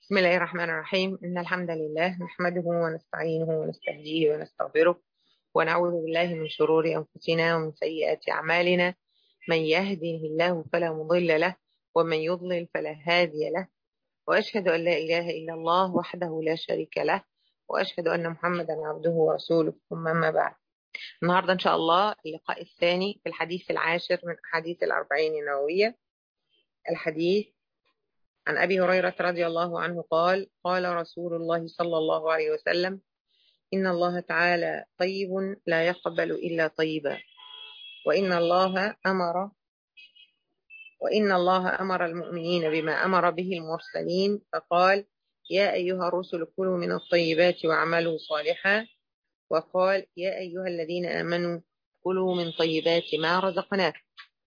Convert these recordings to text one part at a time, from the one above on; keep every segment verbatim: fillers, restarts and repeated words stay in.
بسم الله الرحمن الرحيم. إن الحمد لله نحمده ونستعينه ونستهديه ونستغفره ونعوذ بالله من شرور أنفسنا ومن سيئات أعمالنا. من يهده الله فلا مضل له ومن يضلل فلا هادي له، وأشهد أن لا إله إلا الله وحده لا شريك له، وأشهد أن محمدا عبده ورسوله، ثم أما بعد. النهاردة إن شاء الله اللقاء الثاني في الحديث العاشر من أحاديث الأربعين النووية. الحديث عن أبي هريرة رضي الله عنه قال: قال رسول الله صلى الله عليه وسلم: إن الله تعالى طيب لا يقبل إلا طيبا، وإن الله أمر وإن الله أمر المؤمنين بما أمر به المرسلين، فقال: يا أيها الرسل كلوا من الطيبات واعملوا صالحا، وقال: يا أيها الذين آمنوا كلوا من طيبات ما رزقناكم.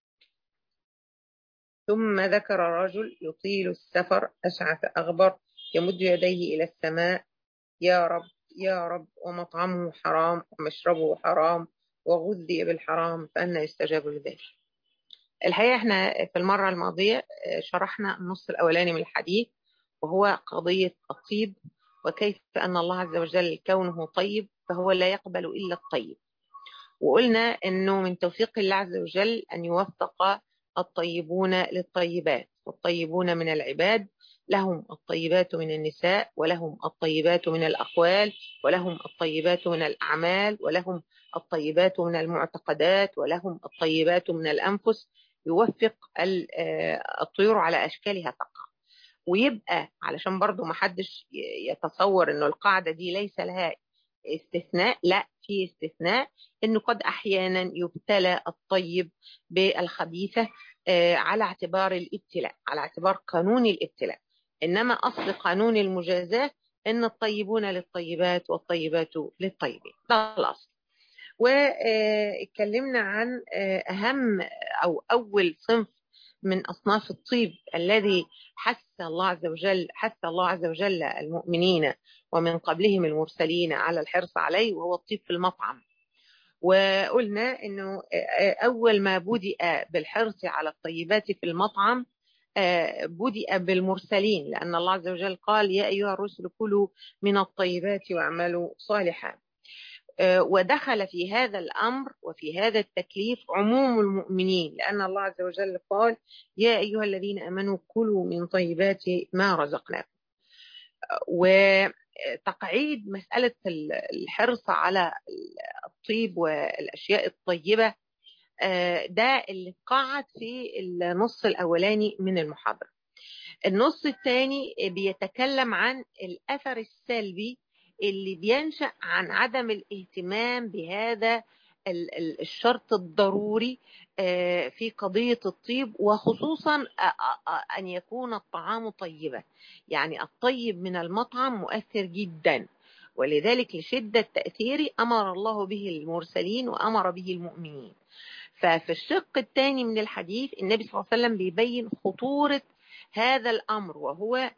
ثم ذكر رجل يطيل السفر أشعث أغبر يمد يديه إلى السماء: يا رب يا رب، ومطعمه حرام ومشربه حرام وغذي بالحرام، فأنا يستجاب لذلك. الحقيقة احنا في المرة الماضية شرحنا النص الأولاني من الحديث، وهو قضية الطيب، وكيف أن الله عز وجل كونه طيب فهو لا يقبل إلا الطيب. وقلنا أنه من توفيق الله عز وجل أن يوفق الطيبون للطيبات، والطيبون من العباد لهم الطيبات من النساء، ولهم الطيبات من الأقوال، ولهم الطيبات من الأعمال، ولهم الطيبات من المعتقدات، ولهم الطيبات من الأنفس. يوفق الطيور على أشكالها تقع. ويبقى علشان برضو محدش يتصور أنه القاعدة دي ليس لها استثناء، لا، في استثناء، انه قد احيانا يبتلى الطيب بالخبيثة على اعتبار الابتلاء، على اعتبار قانون الابتلاء. انما اصل قانون المجازاة ان الطيبون للطيبات والطيبات للطيبين، ده الاصل. واتكلمنا عن اهم او اول صنف من أصناف الطيب الذي حث الله عز وجل حث الله عز وجل المؤمنين ومن قبلهم المرسلين على الحرص عليه، وهو الطيب في المطعم. وقلنا أنه أول ما بدأ بالحرص على الطيبات في المطعم بدأ بالمرسلين، لأن الله عز وجل قال: يا أيها الرسل كلوا من الطيبات واعملوا صالحا. ودخل في هذا الأمر وفي هذا التكليف عموم المؤمنين، لأن الله عز وجل قال: يا أيها الذين آمنوا كلوا من طيبات ما رزقناكم. وتقعيد مسألة الحرص على الطيب والأشياء الطيبة ده اللي قعد في النص الأولاني من المحاضرة. النص الثاني بيتكلم عن الأثر السلبي اللي بينشأ عن عدم الاهتمام بهذا الشرط الضروري في قضية الطيب، وخصوصا أن يكون الطعام طيبا. يعني الطيب من المطعم مؤثر جدا، ولذلك لشدة تأثيره أمر الله به المرسلين وأمر به المؤمنين. ففي الشق الثاني من الحديث النبي صلى الله عليه وسلم بيبين خطورة هذا الأمر، وهو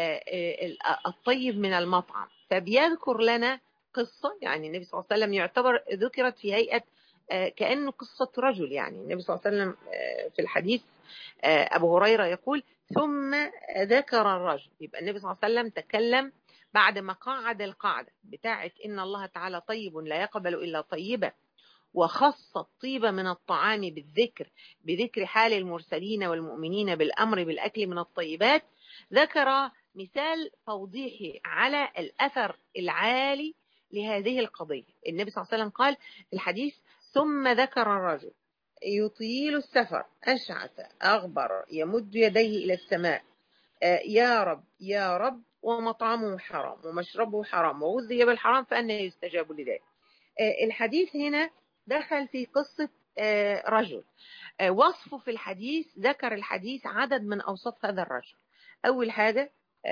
الطيب من المطعم. فبيذكر لنا قصة، يعني النبي صلى الله عليه وسلم يعتبر ذكرت في هيئة كأنه قصة رجل. يعني النبي صلى الله عليه وسلم في الحديث أبو هريرة يقول: ثم ذكر الرجل. يبقى النبي صلى الله عليه وسلم تكلم بعد ما قعد القاعدة بتاعت إن الله تعالى طيب لا يقبل إلا طيبا، وخص الطيب من الطعام بالذكر بذكر حال المرسلين والمؤمنين بالأمر بالأكل من الطيبات. ذكر مثال توضيحي على الأثر العالي لهذه القضية. النبي صلى الله عليه وسلم قال في الحديث: ثم ذكر الرجل يطيل السفر أشعث أغبر يمد يديه إلى السماء: يا رب يا رب، ومطعمه حرام ومشربه حرام وغذي بالحرام، فأنا يستجاب لذلك. الحديث هنا دخل في قصة رجل. وصفه في الحديث، ذكر الحديث عدد من أوصاف هذا الرجل. أول حاجة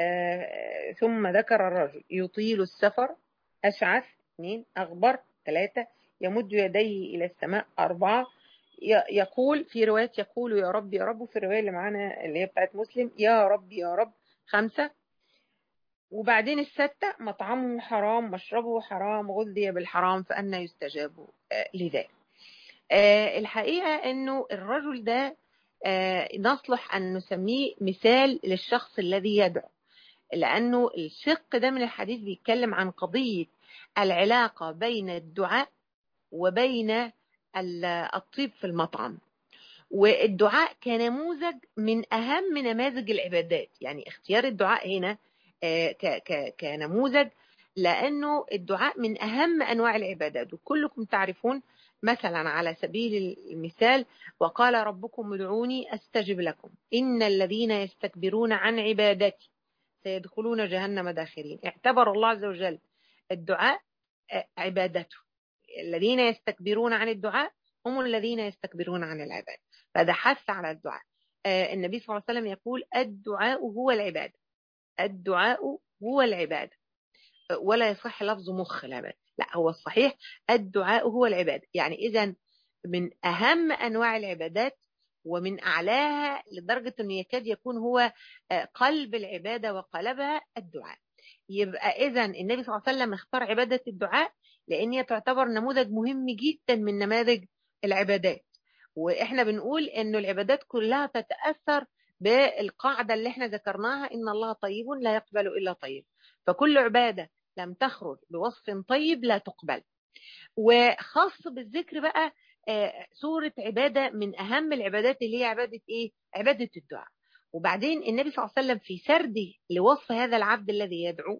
ثم ذكر الرجل يطيل السفر أشعث، اثنين، أغبر، ثلاثة، يمد يديه إلى السماء، أربعة، يقول في رواية يقول يا رب يا رب، وفي الرواية اللي معانا اللي هي بتاعت مسلم يا رب يا رب، خمسة. وبعدين الستة: مطعمه حرام مشربه حرام غذي بالحرام، فأنا يستجاب لذلك. الحقيقة أنه الرجل ده نصلح أن نسميه مثال للشخص الذي يدعو. لأنه الشق ده من الحديث بيتكلم عن قضية العلاقة بين الدعاء وبين الطيب في المطعم. والدعاء كنموذج من أهم نماذج العبادات، يعني اختيار الدعاء هنا كنموذج، لأنه الدعاء من أهم أنواع العبادات. وكلكم تعرفون مثلا على سبيل المثال وقال ربكم ادعوني أستجب لكم إن الذين يستكبرون عن عبادتي سيدخلون جهنم داخرين. اعتبر الله عز وجل الدعاء عبادته. الذين يستكبرون عن الدعاء هم الذين يستكبرون عن العبادة، فده حث على الدعاء. النبي صلى الله عليه وسلم يقول الدعاء هو العبادة، الدعاء هو العبادة، ولا يصح لفظ مخ العبادة، لا هو الصحيح الدعاء هو العبادة. يعني إذن من أهم أنواع العبادات ومن أعلاها لدرجة أنه يكاد يكون هو قلب العبادة وقلبها الدعاء. يبقى إذن النبي صلى الله عليه وسلم اختار عبادة الدعاء لأن هي تعتبر نموذج مهم جدا من نماذج العبادات. وإحنا بنقول أنه العبادات كلها تتأثر بالقاعدة اللي احنا ذكرناها إن الله طيب لا يقبل إلا طيب، فكل عبادة لم تخرج بوصف طيب لا تقبل. وخاص بالذكر بقى سورة عبادة من أهم العبادات اللي هي عبادة إيه؟ عبادة الدعاء. وبعدين النبي صلى الله عليه وسلم في سرده لوصف هذا العبد الذي يدعو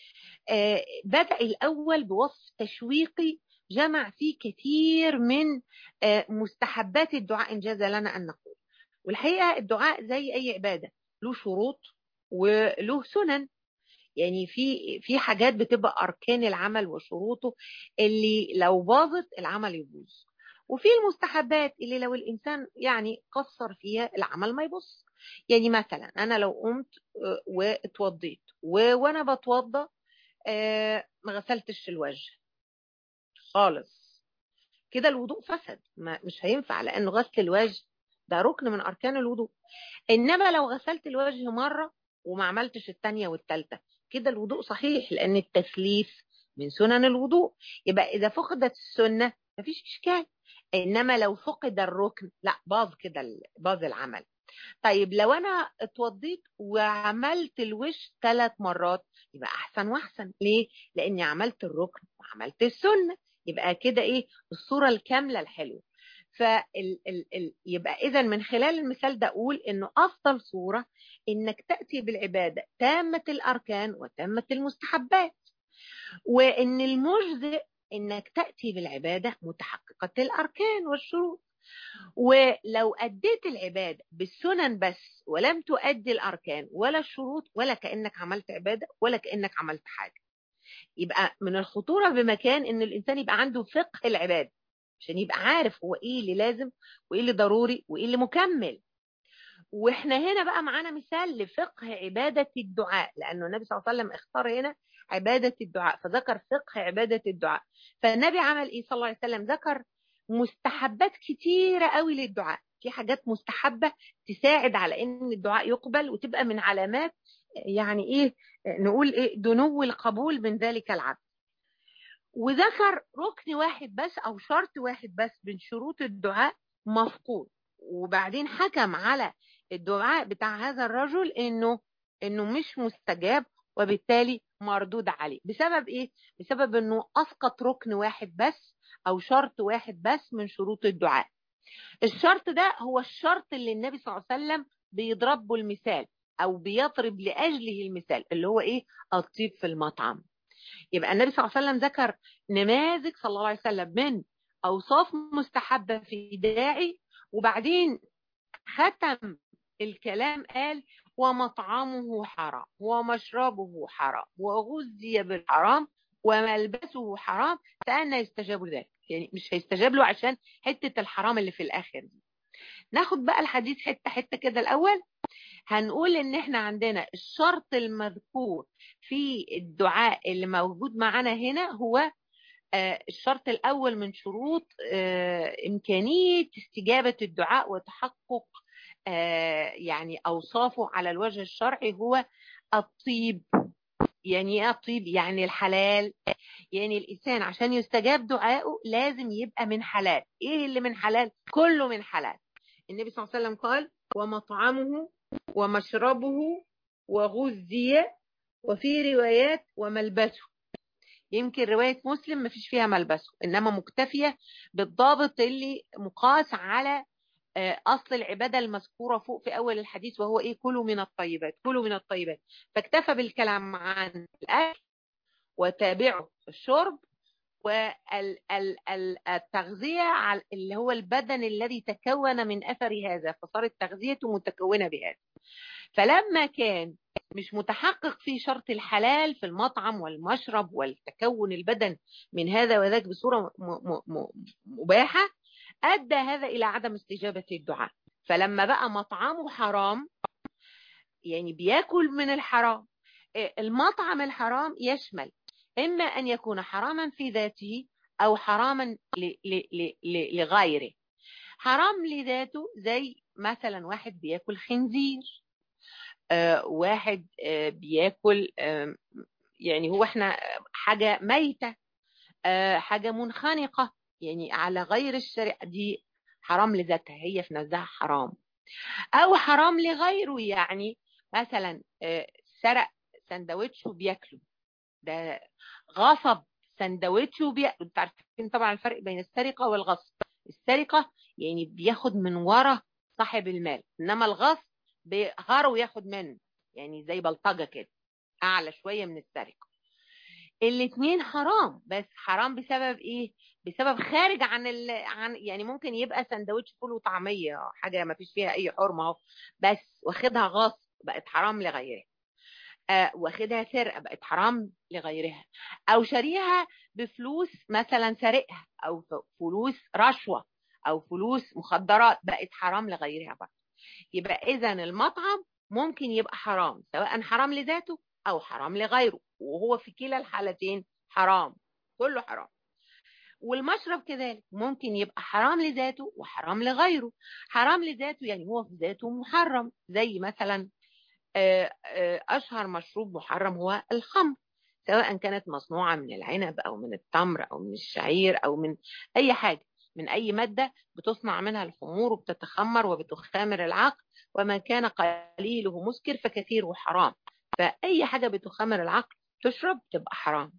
بدأ الأول بوصف تشويقي جمع فيه كثير من مستحبات الدعاء إن جاز لنا أن نقول. والحقيقة الدعاء زي أي عبادة له شروط وله سنن، يعني في في حاجات بتبقى أركان العمل وشروطه اللي لو باظت العمل يبوظ، وفي المستحبات اللي لو الإنسان يعني قصر فيها العمل ما يبص. يعني مثلا أنا لو قمت واتوضيت وأنا بتوضى ما غسلتش الوجه خالص، كده الوضوء فسد، ما مش هينفع، لأنه غسل الوجه ده ركن من أركان الوضوء. إنما لو غسلت الوجه مرة وما عملتش الثانية والثالثة كده الوضوء صحيح، لأن التثليث من سنن الوضوء. يبقى إذا فقدت السنة مفيش إشكال، إنما لو فقد الركن لا باظ كده، باظ العمل. طيب لو أنا اتوضيت وعملت الوش ثلاث مرات يبقى أحسن وأحسن. ليه؟ لأني عملت الركن وعملت السنة، يبقى كده إيه الصورة الكاملة الحلوة. فال ال ال يبقى إذا من خلال المثال ده أقول إنه أفضل صورة إنك تأتي بالعبادة تامة الأركان وتامة المستحبات، وإن المجزئ إنك تأتي بالعبادة متحققة الأركان والشروط. ولو أديت العبادة بالسنن بس ولم تؤدي الأركان ولا الشروط ولا كأنك عملت عبادة ولا كأنك عملت حاجة. يبقى من الخطورة بمكان إن الإنسان يبقى عنده فقه العبادة عشان يبقى عارف هو إيه اللي لازم وإيه اللي ضروري وإيه اللي مكمل. وإحنا هنا بقى معانا مثال لفقه عبادة الدعاء، لأنه النبي صلى الله عليه وسلم اختار هنا عبادة الدعاء فذكر فقه عبادة الدعاء. فالنبي عمل إيه صلى الله عليه وسلم؟ ذكر مستحبات كتيرة قوي للدعاء، في حاجات مستحبة تساعد على ان الدعاء يقبل وتبقى من علامات يعني ايه نقول ايه دنو القبول من ذلك العبد. وذكر ركن واحد بس او شرط واحد بس من شروط الدعاء مفقود، وبعدين حكم على الدعاء بتاع هذا الرجل انه انه مش مستجاب وبالتالي مردود عليه. بسبب ايه؟ بسبب انه اسقط ركن واحد بس او شرط واحد بس من شروط الدعاء. الشرط ده هو الشرط اللي النبي صلى الله عليه وسلم بيضرب له المثال او بيضرب لاجله المثال، اللي هو ايه؟ الطيب في المطعم. يبقى النبي صلى الله عليه وسلم ذكر نماذج صلى الله عليه وسلم من اوصاف مستحبه في داعي، وبعدين ختم الكلام قال ومطعمه حرام ومشربه حرام وغذي بالحرام وملبسه حرام فأنا يستجاب ذلك. يعني مش هيستجاب له عشان حتة الحرام اللي في الآخر دي. ناخد بقى الحديث حتة حتة كده. الأول هنقول إن إحنا عندنا الشرط المذكور في الدعاء اللي موجود معنا هنا هو الشرط الأول من شروط إمكانية استجابة الدعاء وتحقق يعني أوصافه على الوجه الشرعي هو الطيب. يعني ايه الطيب؟ يعني الحلال. يعني الإنسان عشان يستجاب دعائه لازم يبقى من حلال. إيه اللي من حلال؟ كله من حلال. النبي صلى الله عليه وسلم قال ومطعمه ومشربه وغذي وفي روايات وملبسه. يمكن رواية مسلم ما فيش فيها ملبسه، إنما مكتفية بالضابط اللي مقاس على أصل العبادة المذكورة فوق في أول الحديث، وهو إيه؟ كلوا من الطيبات، كلوا من الطيبات. فاكتفى بالكلام عن الأكل وتابعه الشرب والتغذية اللي هو البدن الذي تكون من أثر هذا، فصارت تغذيته متكونة بهذا. فلما كان مش متحقق في شرط الحلال في المطعم والمشرب والتكون البدن من هذا وذاك بصورة مباحة، أدى هذا إلى عدم استجابة الدعاء. فلما بقى مطعمه حرام، يعني بياكل من الحرام. المطعم الحرام يشمل إما أن يكون حراما في ذاته أو حراما لغيره. حرام لذاته زي مثلا واحد بياكل خنزير، آه واحد آه بياكل آه يعني هو احنا حاجة ميتة، آه حاجة منخنقة، يعني على غير الشريعة، دي حرام لذاتها، هي في نفسها حرام. أو حرام لغيره، يعني مثلا آه سرق سندوتش وبياكله، ده غصب سندوتش وبياكله. انتوا عارفين طبعا الفرق بين السرقة والغصب. السرقة يعني بياخد من ورا صاحب المال، إنما الغصب بيهاره وياخد منه، يعني زي بلطجة كده، أعلى شوية من السرقة. الاتنين حرام، بس حرام بسبب إيه؟ بسبب خارج عن ال... عن يعني ممكن يبقى سندوتش فول وطعمية، حاجة ما فيش فيها أي حرمة اهو، بس واخدها غصب بقت حرام لغيره. آه واخدها سرقة بقت حرام لغيرها. أو شاريها بفلوس مثلا سرقها، أو فلوس رشوة، أو فلوس مخدرات، بقت حرام لغيرها بقى. يبقى إذن المطعم ممكن يبقى حرام، سواء حرام لذاته أو حرام لغيره، وهو في كلا الحالتين حرام، كله حرام. والمشرب كذلك ممكن يبقى حرام لذاته وحرام لغيره. حرام لذاته يعني هو في ذاته محرم، زي مثلا أشهر مشروب محرم هو الخمر، سواء كانت مصنوعة من العنب أو من التمر أو من الشعير أو من أي حاجة، من أي مادة بتصنع منها الخمور وبتتخمر وبتخامر العقل، وما كان قليله مسكر فكثيره حرام. فأي حاجة بتخامر العقل تشرب تبقى حرام.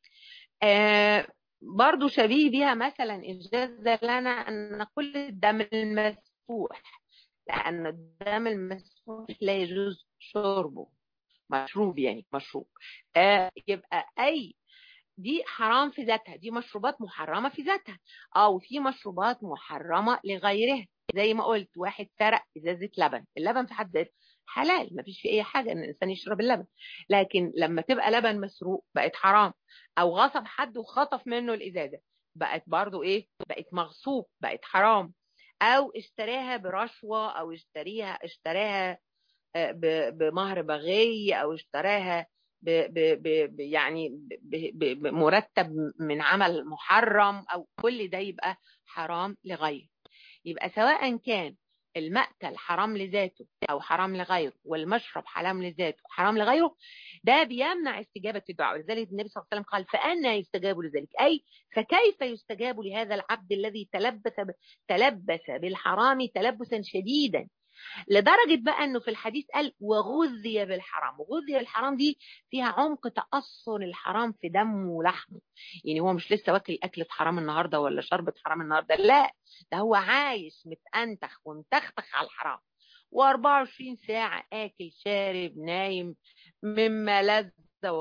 آه برضو شبيه بها مثلا إجازة لنا أن نقول الدم المسفوح، لأن الدم المسفوح لا يجوز شربه، مشروب يعني مشروب. آه يبقى أي دي حرام في ذاتها، دي مشروبات محرمة في ذاتها. اه وفي مشروبات محرمة لغيرها، زي ما قلت واحد سرق إزازة لبن، اللبن في حد ذاته حلال، ما فيش في أي حاجة إن الإنسان يشرب اللبن، لكن لما تبقى لبن مسروق بقت حرام. أو غصب حد وخطف منه الإزازة بقت برضو إيه؟ بقت مغصوب، بقت حرام. أو اشتراها برشوة، أو اشتريها اشتراها بمهر بغي، أو اشتراها ب ب ب يعني بمرتب من عمل محرم، أو كل ده يبقى حرام لغيره. يبقى سواء كان المأكل حرام لذاته أو حرام لغيره، والمشرب حرام لذاته حرام لغيره، ده بيمنع استجابة الدعاء. ولذلك النبي صلى الله عليه وسلم قال فأنا يستجاب لذلك، أي فكيف يستجاب لهذا العبد الذي تلبس تلبس بالحرام تلبسا شديدا، لدرجة بقى أنه في الحديث قال وغذي بالحرام. وغذي بالحرام دي فيها عمق تأثر الحرام في دمه ولحمه، يعني هو مش لسه واكل أكلة حرام النهاردة ولا شربة حرام النهاردة، لا، ده هو عايش متأنتخ ومتختخ على الحرام، وأربعة وعشرين ساعة آكل شارب نايم مما لذ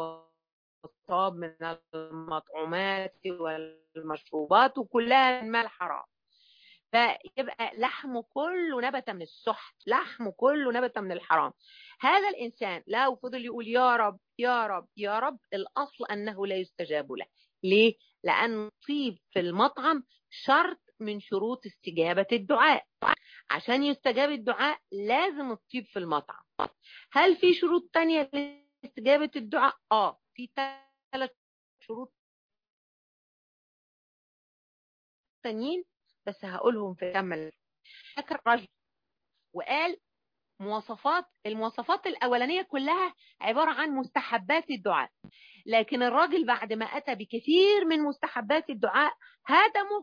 وطاب من المطعومات والمشروبات، وكلها من مال حرام. فيبقى لحمه كله نبت من السحت، لحمه كله نبت من الحرام. هذا الإنسان لو فضل يقول يا رب يا رب يا رب، الأصل أنه لا يستجاب له. ليه؟ لأن طيب في المطعم شرط من شروط استجابة الدعاء. عشان يستجاب الدعاء لازم الطيب في المطعم. هل في شروط تانية لاستجابة الدعاء؟ آه في ثلاث شروط تانيين، بس هقولهم في كمل. فكر رجل وقال مواصفات، المواصفات الأولانية كلها عبارة عن مستحبات الدعاء، لكن الراجل بعد ما أتى بكثير من مستحبات الدعاء هدمه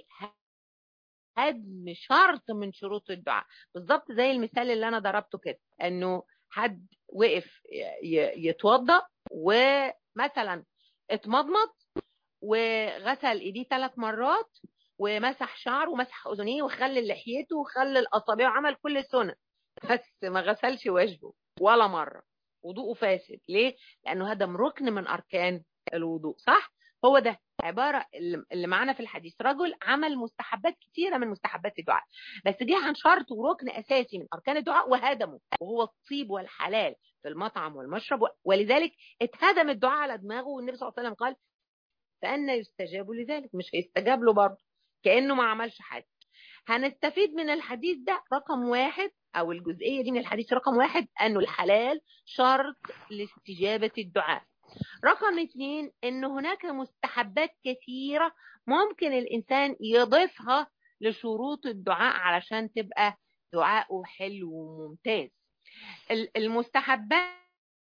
بهدم شرط من شروط الدعاء. بالضبط زي المثال اللي أنا ضربته كده، أنه حد وقف يتوضأ ومثلا اتمضمض وغسل ايديه ثلاث مرات ومسح شعره ومسح اذنيه وخلل لحيته وخلل اصابعه وعمل كل السنن، بس ما غسلش وجهه ولا مره، وضوءه فاسد. ليه؟ لانه هدم ركن من اركان الوضوء. صح؟ هو ده عباره اللي معانا في الحديث، رجل عمل مستحبات كتيره من مستحبات الدعاء، بس جه عن شرط وركن اساسي من اركان الدعاء وهدمه، وهو الطيب والحلال في المطعم والمشرب، ولذلك اتهدم الدعاء على دماغه، والنبي صلى الله عليه وسلم قال فأنا يستجاب لذلك، مش هيستجاب له برضه كأنه ما عملش حاجة. هنستفيد من الحديث ده رقم واحد، أو الجزئية دي من الحديث رقم واحد، أنه الحلال شرط لاستجابة الدعاء. رقم اثنين، أن هناك مستحبات كثيرة ممكن الإنسان يضيفها لشروط الدعاء علشان تبقى دعاءه حلو وممتاز. المستحبات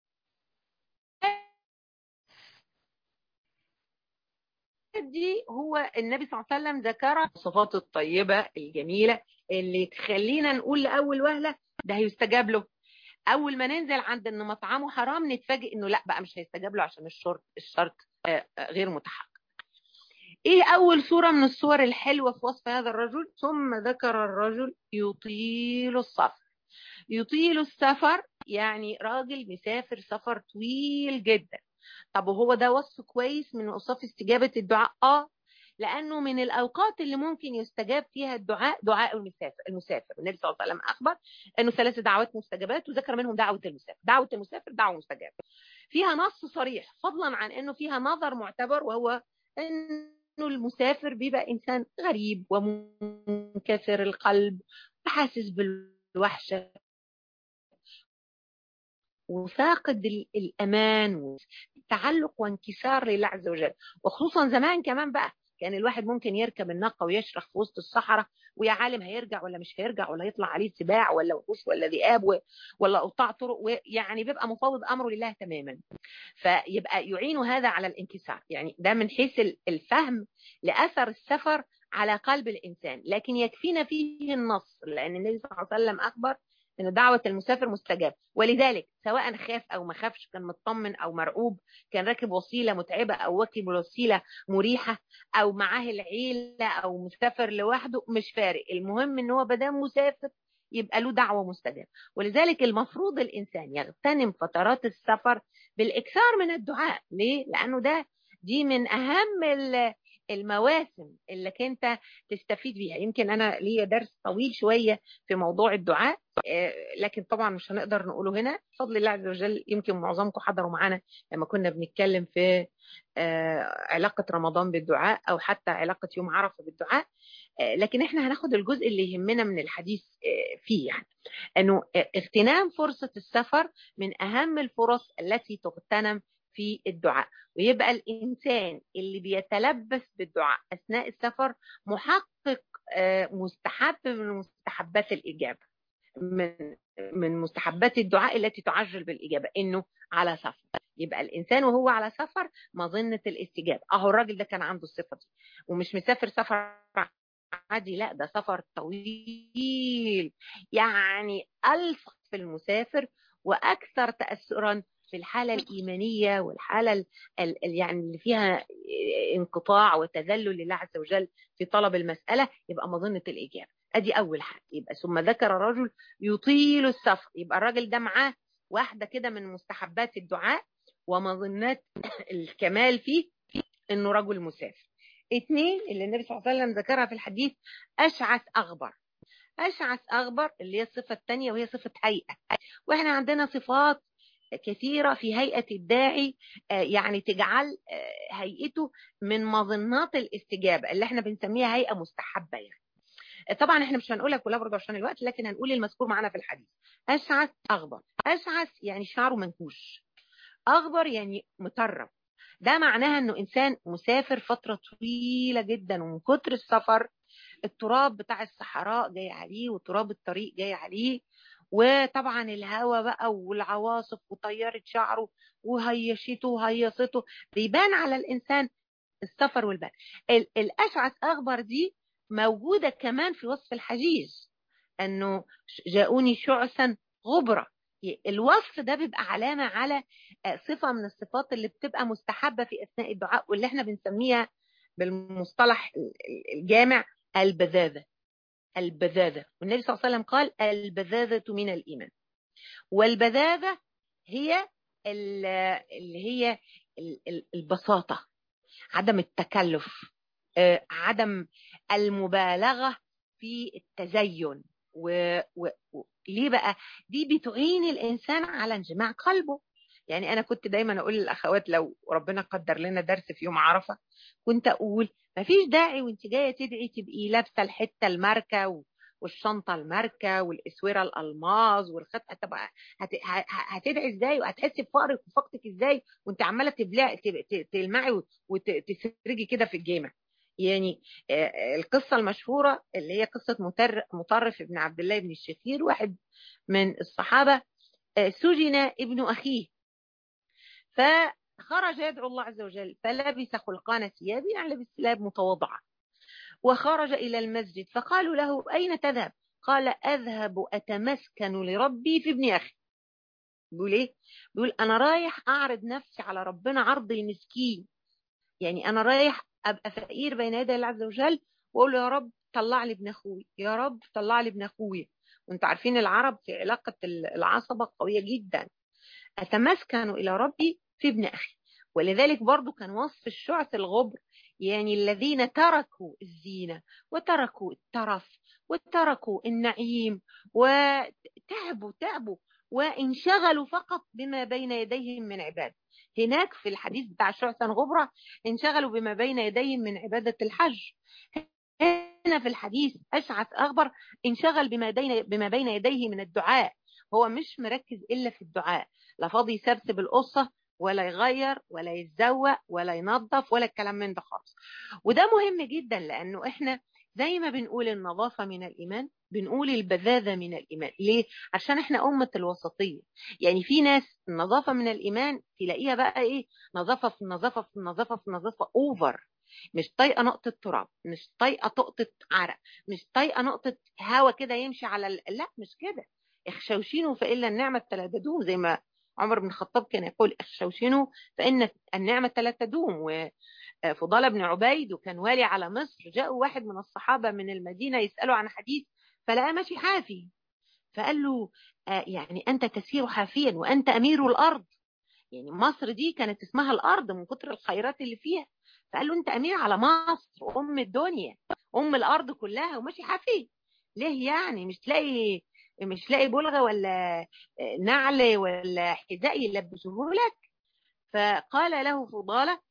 دي هو النبي صلى الله عليه وسلم ذكرها الصفات الطيبة الجميلة اللي تخلينا نقول لأول وهلة ده هيستجاب له. أول ما ننزل عند إن مطعمه حرام نتفاجئ إنه لا بقى مش هيستجاب له عشان الشرط الشرط غير متحقق. إيه أول صورة من الصور الحلوة في وصف هذا الرجل؟ ثم ذكر الرجل يطيل السفر. يطيل السفر يعني راجل مسافر سفر طويل جدا. طب وهو ده وصف كويس من وصف استجابة الدعاء؟ اه، لأنه من الأوقات اللي ممكن يستجاب فيها الدعاء دعاء المسافر. المسافر النبي صلى الله عليه وسلم أخبر أنه ثلاث دعوات مستجابات، وذكر منهم دعوة المسافر. دعوة المسافر دعوة مستجابة فيها نص صريح، فضلا عن أنه فيها نظر معتبر، وهو أنه المسافر بيبقى إنسان غريب ومنكسر القلب وحاسس بالوحشة وفاقد الأمان وتعلق وانكسار لله عز وجل. وخصوصا زمان كمان بقى كان الواحد ممكن يركب الناقة ويشرخ في وسط الصحراء، ويا عالم هيرجع ولا مش هيرجع، ولا يطلع عليه سباع ولا وحوش ولا ذئاب ولا قطاع طرق، يعني بيبقى مفوض أمره لله تماما. فيبقى يعين هذا على الانكسار. يعني ده من حيث الفهم لأثر السفر على قلب الإنسان. لكن يكفينا فيه النص، لأن النبي صلى الله عليه وسلم أخبر ان دعوة المسافر مستجاب، ولذلك سواء خاف او ما خافش، كان مطمن او مرعوب، كان راكب وسيلة متعبة او راكب وسيلة مريحة، او معاه العيلة او مسافر لوحده، مش فارق، المهم ان هو بدام مسافر يبقى له دعوة مستجابة. ولذلك المفروض الانسان يغتنم فترات السفر بالاكثار من الدعاء. ليه؟ لانه ده دي من اهم المواسم اللي انت تستفيد بيها. يمكن انا ليا درس طويل شوية في موضوع الدعاء، لكن طبعا مش هنقدر نقوله هنا بفضل الله عز وجل. يمكن معظمكم حضروا معانا لما كنا بنتكلم في علاقة رمضان بالدعاء، او حتى علاقة يوم عرفة بالدعاء، لكن احنا هناخد الجزء اللي يهمنا من الحديث فيه، يعني انه اغتنام فرصة السفر من اهم الفرص التي تغتنم في الدعاء. ويبقى الإنسان اللي بيتلبس بالدعاء أثناء السفر محقق مستحب من مستحبات الإجابة، من من مستحبات الدعاء التي تعجل بالإجابة، إنه على سفر. يبقى الإنسان وهو على سفر مظنة الاستجابة. أهو الراجل ده كان عنده الصفة دي، ومش مسافر سفر عادي، لا ده سفر طويل، يعني ألصق في المسافر وأكثر تأثرا في الحالة الإيمانية والحالة ال ال يعني اللي فيها انقطاع وتذلل لله عز وجل في طلب المسألة، يبقى مظنة الإجابة. أدي أول حاجة. يبقى ثم ذكر رجل يطيل السفر، يبقى الراجل ده معاه واحدة كده من مستحبات الدعاء ومظنات الكمال فيه، إنه رجل مسافر. اثنين اللي النبي صلى الله عليه وسلم ذكرها في الحديث، أشعث أغبر. أشعث أغبر اللي هي الصفة الثانية، وهي صفة هيئة. وإحنا عندنا صفات كثيرة في هيئة الداعي يعني تجعل هيئته من مظنات الاستجابة اللي احنا بنسميها هيئة مستحبة. يعني طبعا احنا مش هنقولها كلها برضه عشان الوقت، لكن هنقول المذكور معنا في الحديث. أشعث أغبر. أشعث يعني شعره منكوش، أغبر يعني مطرب. ده معناها انه انسان مسافر فترة طويلة جدا، ومن كتر السفر التراب بتاع الصحراء جاي عليه وتراب الطريق جاي عليه، وطبعا الهواء بقى والعواصف وطيرت شعره وهيشته وهيصته، بيبان على الإنسان السفر والبال. الأشعث أغبر دي موجودة كمان في وصف الحجيج، أنه جاءوني شعثا غبرة، الوصف ده بيبقى علامة على صفة من الصفات اللي بتبقى مستحبة في أثناء الدعاء، واللي احنا بنسميها بالمصطلح الجامع البذاذة. البذاذة، والنبي صلى الله عليه وسلم قال البذاذة من الإيمان. والبذاذة هي اللي هي البساطة، عدم التكلف، عدم المبالغة في التزين. وليه بقى؟ دي بتعين الإنسان على انجماع قلبه. يعني أنا كنت دايما أقول للأخوات لو ربنا قدر لنا درس في يوم عرفة، كنت أقول مفيش داعي وانت جاية تدعي تبقي لابسة الحتة الماركة والشنطة الماركة والإسورة الألماظ والخطة. طبعا هتدعي ازاي وهتحسي بفقرك وفقتك ازاي وانت عمالة تبلعي تلمعي وتسرجي كده في الجامع؟ يعني القصة المشهورة اللي هي قصة مطرف ابن عبد الله بن الشخير، واحد من الصحابة سجن ابن أخيه، فخرج يدعو الله عز وجل فلبس خلقان ثياب، يعني لبس ثياب متواضعة، وخرج إلى المسجد فقالوا له أين تذهب؟ قال أذهب أتمسكن لربي في ابن أخي. بيقول إيه؟ بيقول أنا رايح أعرض نفسي على ربنا عرض المسكين، يعني أنا رايح أبقى فقير بين يدي الله عز وجل وأقول له يا رب طلع لي ابن أخوي، يا رب طلع لي ابن أخوي. وانتوا عارفين العرب في علاقة العصبة قوية جدا. أتمسكن إلى ربي في ابن أخي. ولذلك برضو كان وصف الشعث الغبر، يعني الذين تركوا الزينة وتركوا الترف وتركوا النعيم وتعبوا تعبوا وانشغلوا فقط بما بين يديهم من عبادة. هناك في الحديث بتاع شعثا غبرة انشغلوا بما بين يديهم من عبادة الحج. هنا في الحديث أشعث أغبر انشغل بما بين بما بين يديه من الدعاء، هو مش مركز إلا في الدعاء، لا فاضي يسبسب القصة ولا يغير ولا يتزوق ولا ينظف ولا الكلام من ده خالص. وده مهم جدا، لأنه إحنا زي ما بنقول النظافة من الإيمان بنقول البذاذة من الإيمان. ليه؟ عشان إحنا أمة الوسطية. يعني في ناس النظافة من الإيمان تلاقيها بقى إيه، نظافة في النظافة في النظافة في النظافة أوفر، مش طايقة نقطة تراب، مش طايقة نقطة عرق، مش طايقة نقطة هوا كده يمشي على ال... لا مش كده. اخشوشينه فإلا النعمة لا تدوم، زي ما عمر بن الخطاب كان يقول اخشوشينه فإن النعمة لا تدوم. وفضال بن عبيد وكان والي على مصر، جاءوا واحد من الصحابة من المدينة يسألوا عن حديث فلقى ماشي حافي، فقال له آه يعني أنت تسير حافيا وأنت أمير الأرض. يعني مصر دي كانت اسمها الأرض من كتر الخيرات اللي فيها، فقال له أنت أمير على مصر أم الدنيا أم الأرض كلها وماشي حافي ليه؟ يعني مش تلاقي مش تلاقي بلغة ولا نعل ولا حذاء يلبسوه لك؟ فقال له فضالة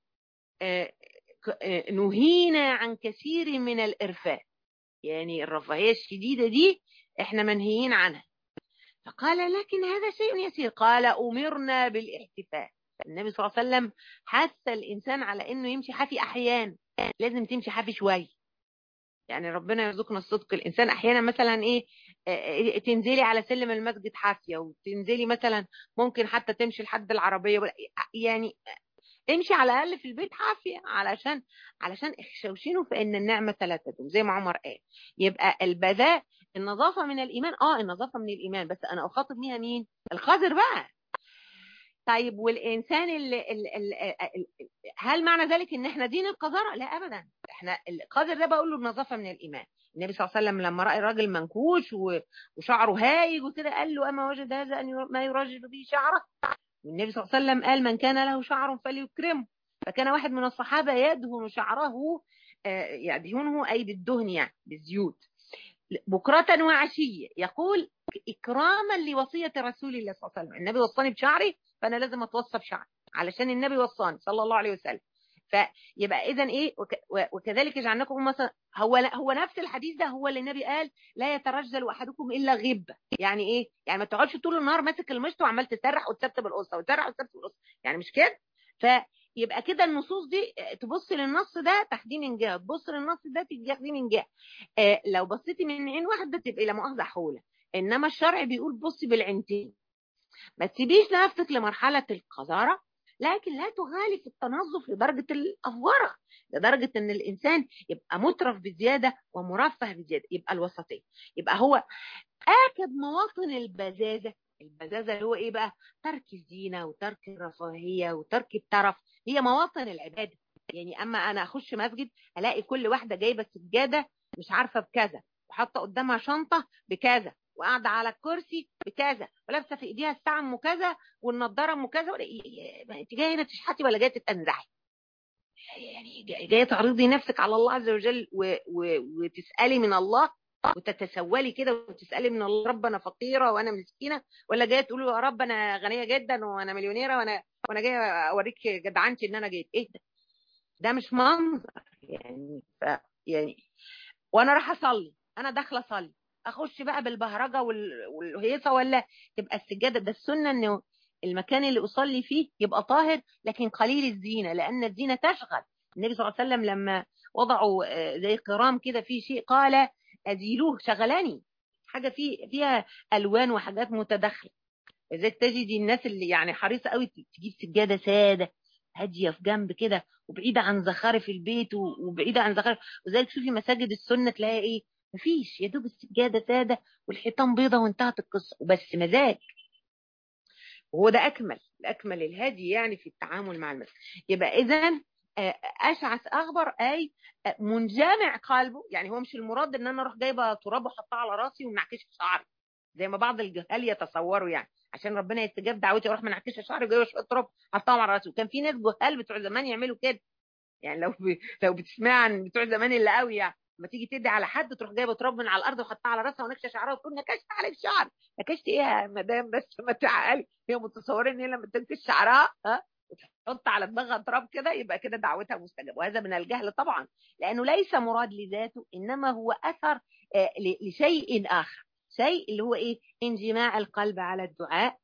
نهينا عن كثير من الإرفاق، يعني الرفاهية الشديدة دي احنا منهيين عنها. فقال لكن هذا شيء يسير. قال أمرنا بالاحتفاء. النبي صلى الله عليه وسلم حث الإنسان على أنه يمشي حافي أحيان، لازم تمشي حافي شوي. يعني ربنا يرزقنا الصدق. الإنسان أحيانا مثلا إيه، تنزلي على سلم المسجد حافية، وتنزلي مثلا ممكن حتى تمشي لحد العربية، يعني امشي على الأقل في البيت حافية علشان علشان اخشوشينه فإن النعمة لا تدوم زي ما عمر قال. يبقى البذاء النظافة من الإيمان. آه النظافة من الإيمان، بس أنا أخاطب بيها مين؟ القذر بقى. طيب والإنسان اللي اللي هل معنى ذلك إن إحنا دين القذارة؟ لا أبدا. إحنا القذر ده بقول له النظافة من الإيمان. النبي صلى الله عليه وسلم لما رأى الراجل منكوش وشعره هايج وكده قال له أما وجد هذا أن ما يرجل به شعره؟ والنبي صلى الله عليه وسلم قال من كان له شعر فليكرمه. فكان واحد من الصحابة يدهن شعره، يدهنه أي بالدهن يعني بالزيوت، بكرة وعشية، يقول إكراما لوصية رسول الله صلى الله عليه وسلم. النبي وصاني بشعري فأنا لازم أتوصى بشعري علشان النبي وصاني صلى الله عليه وسلم. فيبقى إذن إيه، وكذلك جعلناكم مثلا. هو هو نفس الحديث ده هو اللي النبي قال لا يترجل أحدكم إلا غبة. يعني إيه؟ يعني ما تقعدش طول النهار ماسك المشط وعمال تسرح وتسرح بالقصة وتسرح وتسرح بالقصة، يعني مش كده. فيبقى كده النصوص دي تبص للنص ده تاخديه من جهة، تبص للنص ده تاخديه من جهة. آه لو بصيتي من عين واحدة تبقي لا مؤاخذة حولة، إنما الشرع بيقول بصي بالعينتين. ما تسيبيش نفسك لمرحلة القذارة، لكن لا تغالي في التنظف لدرجة الأفورة، لدرجة ان الانسان يبقى مترف بزيادة ومرفه بزيادة. يبقى الوسطية. يبقى هو آكد مواطن البذاذة البزازة اللي هو ايه بقى؟ ترك الزينة وترك الرفاهية وترك الترف، هي مواطن العبادة. يعني اما انا اخش مسجد الاقي كل واحدة جايبة سجادة مش عارفة بكذا، وحاطة قدامها شنطة بكذا، وقاعدة على الكرسي بكذا، ولابسة في ايديها الساعة ام كذا والنضارة ام كذا، انت جاية هنا تشحتي ولا جاية تتنزحي؟ يعني جاية تعرضي نفسك على الله عز وجل و... و... وتسألي من الله وتتسولي كده وتسألي من الله، رب انا فقيرة وانا مسكينة، ولا جاية تقولي يا رب انا غنية جدا وانا مليونيرة وانا وانا جاية اوريك جدعنتي ان انا جيت؟ ايه ده؟ ده مش منظر يعني. ف... يعني وانا راح اصلي، انا داخله اصلي، اخش بقى بالبهرجه وال... والهيصه، ولا تبقى السجاده؟ ده السنه انه المكان اللي اصلي فيه يبقى طاهر لكن قليل الزينه، لان الزينه تشغل. النبي صلى الله عليه وسلم لما وضعوا زي قرام كده فيه شيء قال ازيلوه، شغلاني حاجه فيه فيها الوان وحاجات متداخله. ازاي تجدي الناس اللي يعني حريصه قوي تجيب سجاده ساده هاديه في جنب كده وبعيده عن زخارف البيت وبعيده عن زخارف، وزي تشوفي مساجد السنه تلاقي ايه؟ مفيش، يا دوب السجاده ساده والحيطان بيضه وانتهت القصه وبس، مزاج. وهو ده اكمل الاكمل الهادي يعني في التعامل مع المسجد. يبقى اذا اشعث اغبر اي منجمع قلبه، يعني هو مش المراد ان انا اروح جايبه تراب وحطها على راسي ومنعكشه شعري زي ما بعض الجهال يتصوروا، يعني عشان ربنا يستجاب دعوتي اروح منعكشه شعري وجايبه شويه تراب حطها على راسي. وكان في ناس جهال بتوع زمان يعملوا كده، يعني لو ب... لو بتسمع عن بتوع زمان اللي قوي، يعني لما تيجي تدي على حد تروح جايبه تراب من على الارض وحطها على راسها ونكشه شعرها وتقول نكشت عليك شعر. نكشت ايه يا مدام؟ بس ما تعقلي، هي متصوره ان هي لما تنكش شعرها ها وتحط على دماغها تراب كده يبقى كده دعوتها مستجابه، وهذا من الجهل طبعا، لانه ليس مراد لذاته، انما هو اثر آه لشيء اخر، شيء اللي هو ايه؟ انجماع القلب على الدعاء،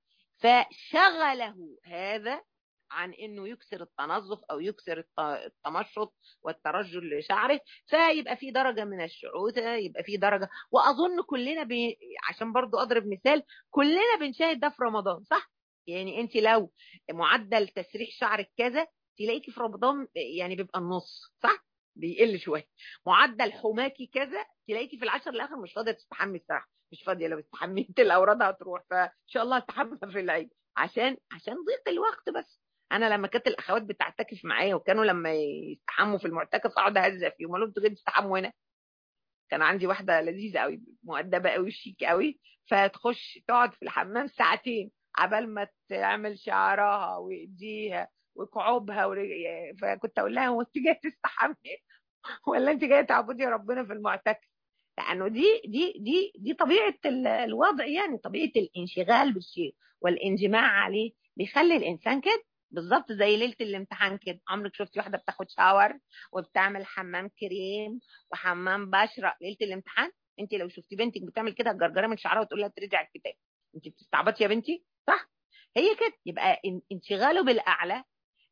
فشغله هذا عن انه يكسر التنظف او يكسر التمشط والترجل لشعره، فيبقى في درجه من الشعوذه، يبقى في درجه. واظن كلنا ب... عشان برضو اضرب مثال، كلنا بنشاهد ده في رمضان، صح؟ يعني انت لو معدل تسريح شعرك كذا تلاقيكي في رمضان يعني بيبقى النص، صح؟ بيقل شويه. معدل حماكي كذا تلاقيكي في العشر الاخر مش فاضيه تستحمي الصراحه، مش فاضيه، لو استحميت الاوراد هتروح، فان شاء الله استحمى في العيد عشان عشان ضيق الوقت بس. انا لما كانت الاخوات بتعتكف معايا وكانوا لما يستحموا في المعتكف اقعد اهزه فيهم اقول لهم انتوا جايين تستحموا هنا؟ كان عندي واحده لذيذه قوي مؤدبه قوي شيك قوي، فتخش تقعد في الحمام ساعتين عبال ما تعمل شعرها وايديها وكعوبها ورج... فكنت اقول لها هو انت جايه تستحمي ولا انت جايه تعبدي ربنا في المعتكف؟ لانه دي دي دي دي طبيعه الوضع، يعني طبيعه الانشغال بالشيء والانجماع عليه بيخلي الانسان كده. بالظبط زي ليله الامتحان كده، عمرك شفتي واحده بتاخد شاور وبتعمل حمام كريم وحمام بشره ليله الامتحان؟ انت لو شفتي بنتك بتعمل كده هتجرجري من شعرها وتقول لها ترجع الكتاب، انت بتستعبطي يا بنتي، صح؟ هي كده. يبقى انشغاله بالاعلى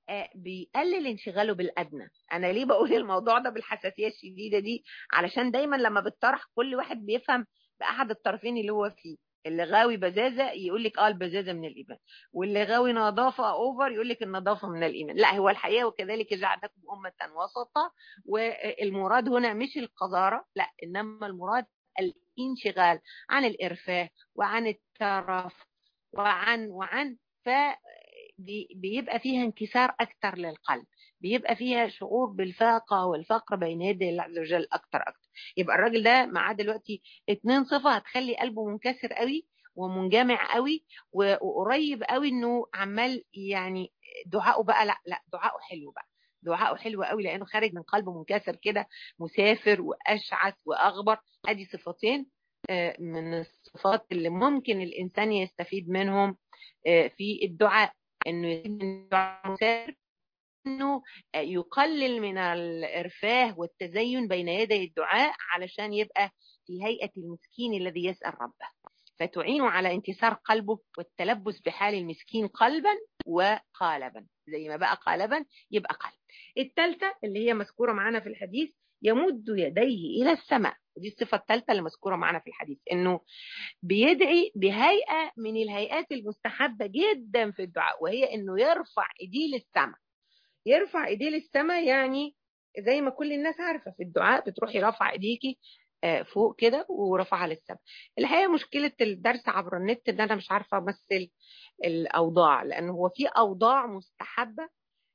بيقلل انشغاله بالادنى. انا ليه بقول الموضوع ده بالحساسيه الشديده دي؟ علشان دايما لما بتطرح كل واحد بيفهم باحد الطرفين اللي هو فيه. اللي غاوي بزازه يقول لك اه البزازه من الايمان، واللي غاوي نظافه اوفر يقول لك النظافه من الايمان. لا، هو الحقيقه وكذلك جعلناكم امه وسطا، والمراد هنا مش القذاره، لا، انما المراد الانشغال عن الارفاه وعن الترف وعن وعن ف بيبقى فيها انكسار اكتر للقلب، بيبقى فيها شعور بالفاقه والفقر بين يدي الله عز وجل اكتر اكتر. يبقى الراجل ده معاه دلوقتي اتنين صفه هتخلي قلبه منكسر قوي ومنجمع قوي وقريب قوي انه عمال يعني دعائه بقى لا لا دعائه حلو بقى، دعائه حلو قوي لانه خارج من قلبه منكسر كده، مسافر واشعث واغبر. ادي صفتين من الصفات اللي ممكن الانسان يستفيد منهم في الدعاء، انه يسافر، انه يقلل من الارفاه والتزين بين يدي الدعاء علشان يبقى في هيئة المسكين الذي يسأل ربه، فتعين على انكسار قلبه والتلبس بحال المسكين قلبا وقالبا، زي ما بقى قالبا يبقى قلب. الثالثة اللي هي مذكورة معنا في الحديث، يمد يديه إلى السماء. ودي الصفة الثالثة اللي مذكورة معنا في الحديث، انه بيدعي بهيئة من الهيئات المستحبة جدا في الدعاء، وهي انه يرفع ايديه للسماء. يرفع ايديه للسماء يعني زي ما كل الناس عارفة في الدعاء بتروحي رافعة ايديكي فوق كده ورفعها للسماء. الحقيقة مشكلة الدرس عبر النت ان انا مش عارفة امثل الاوضاع، لان هو في اوضاع مستحبة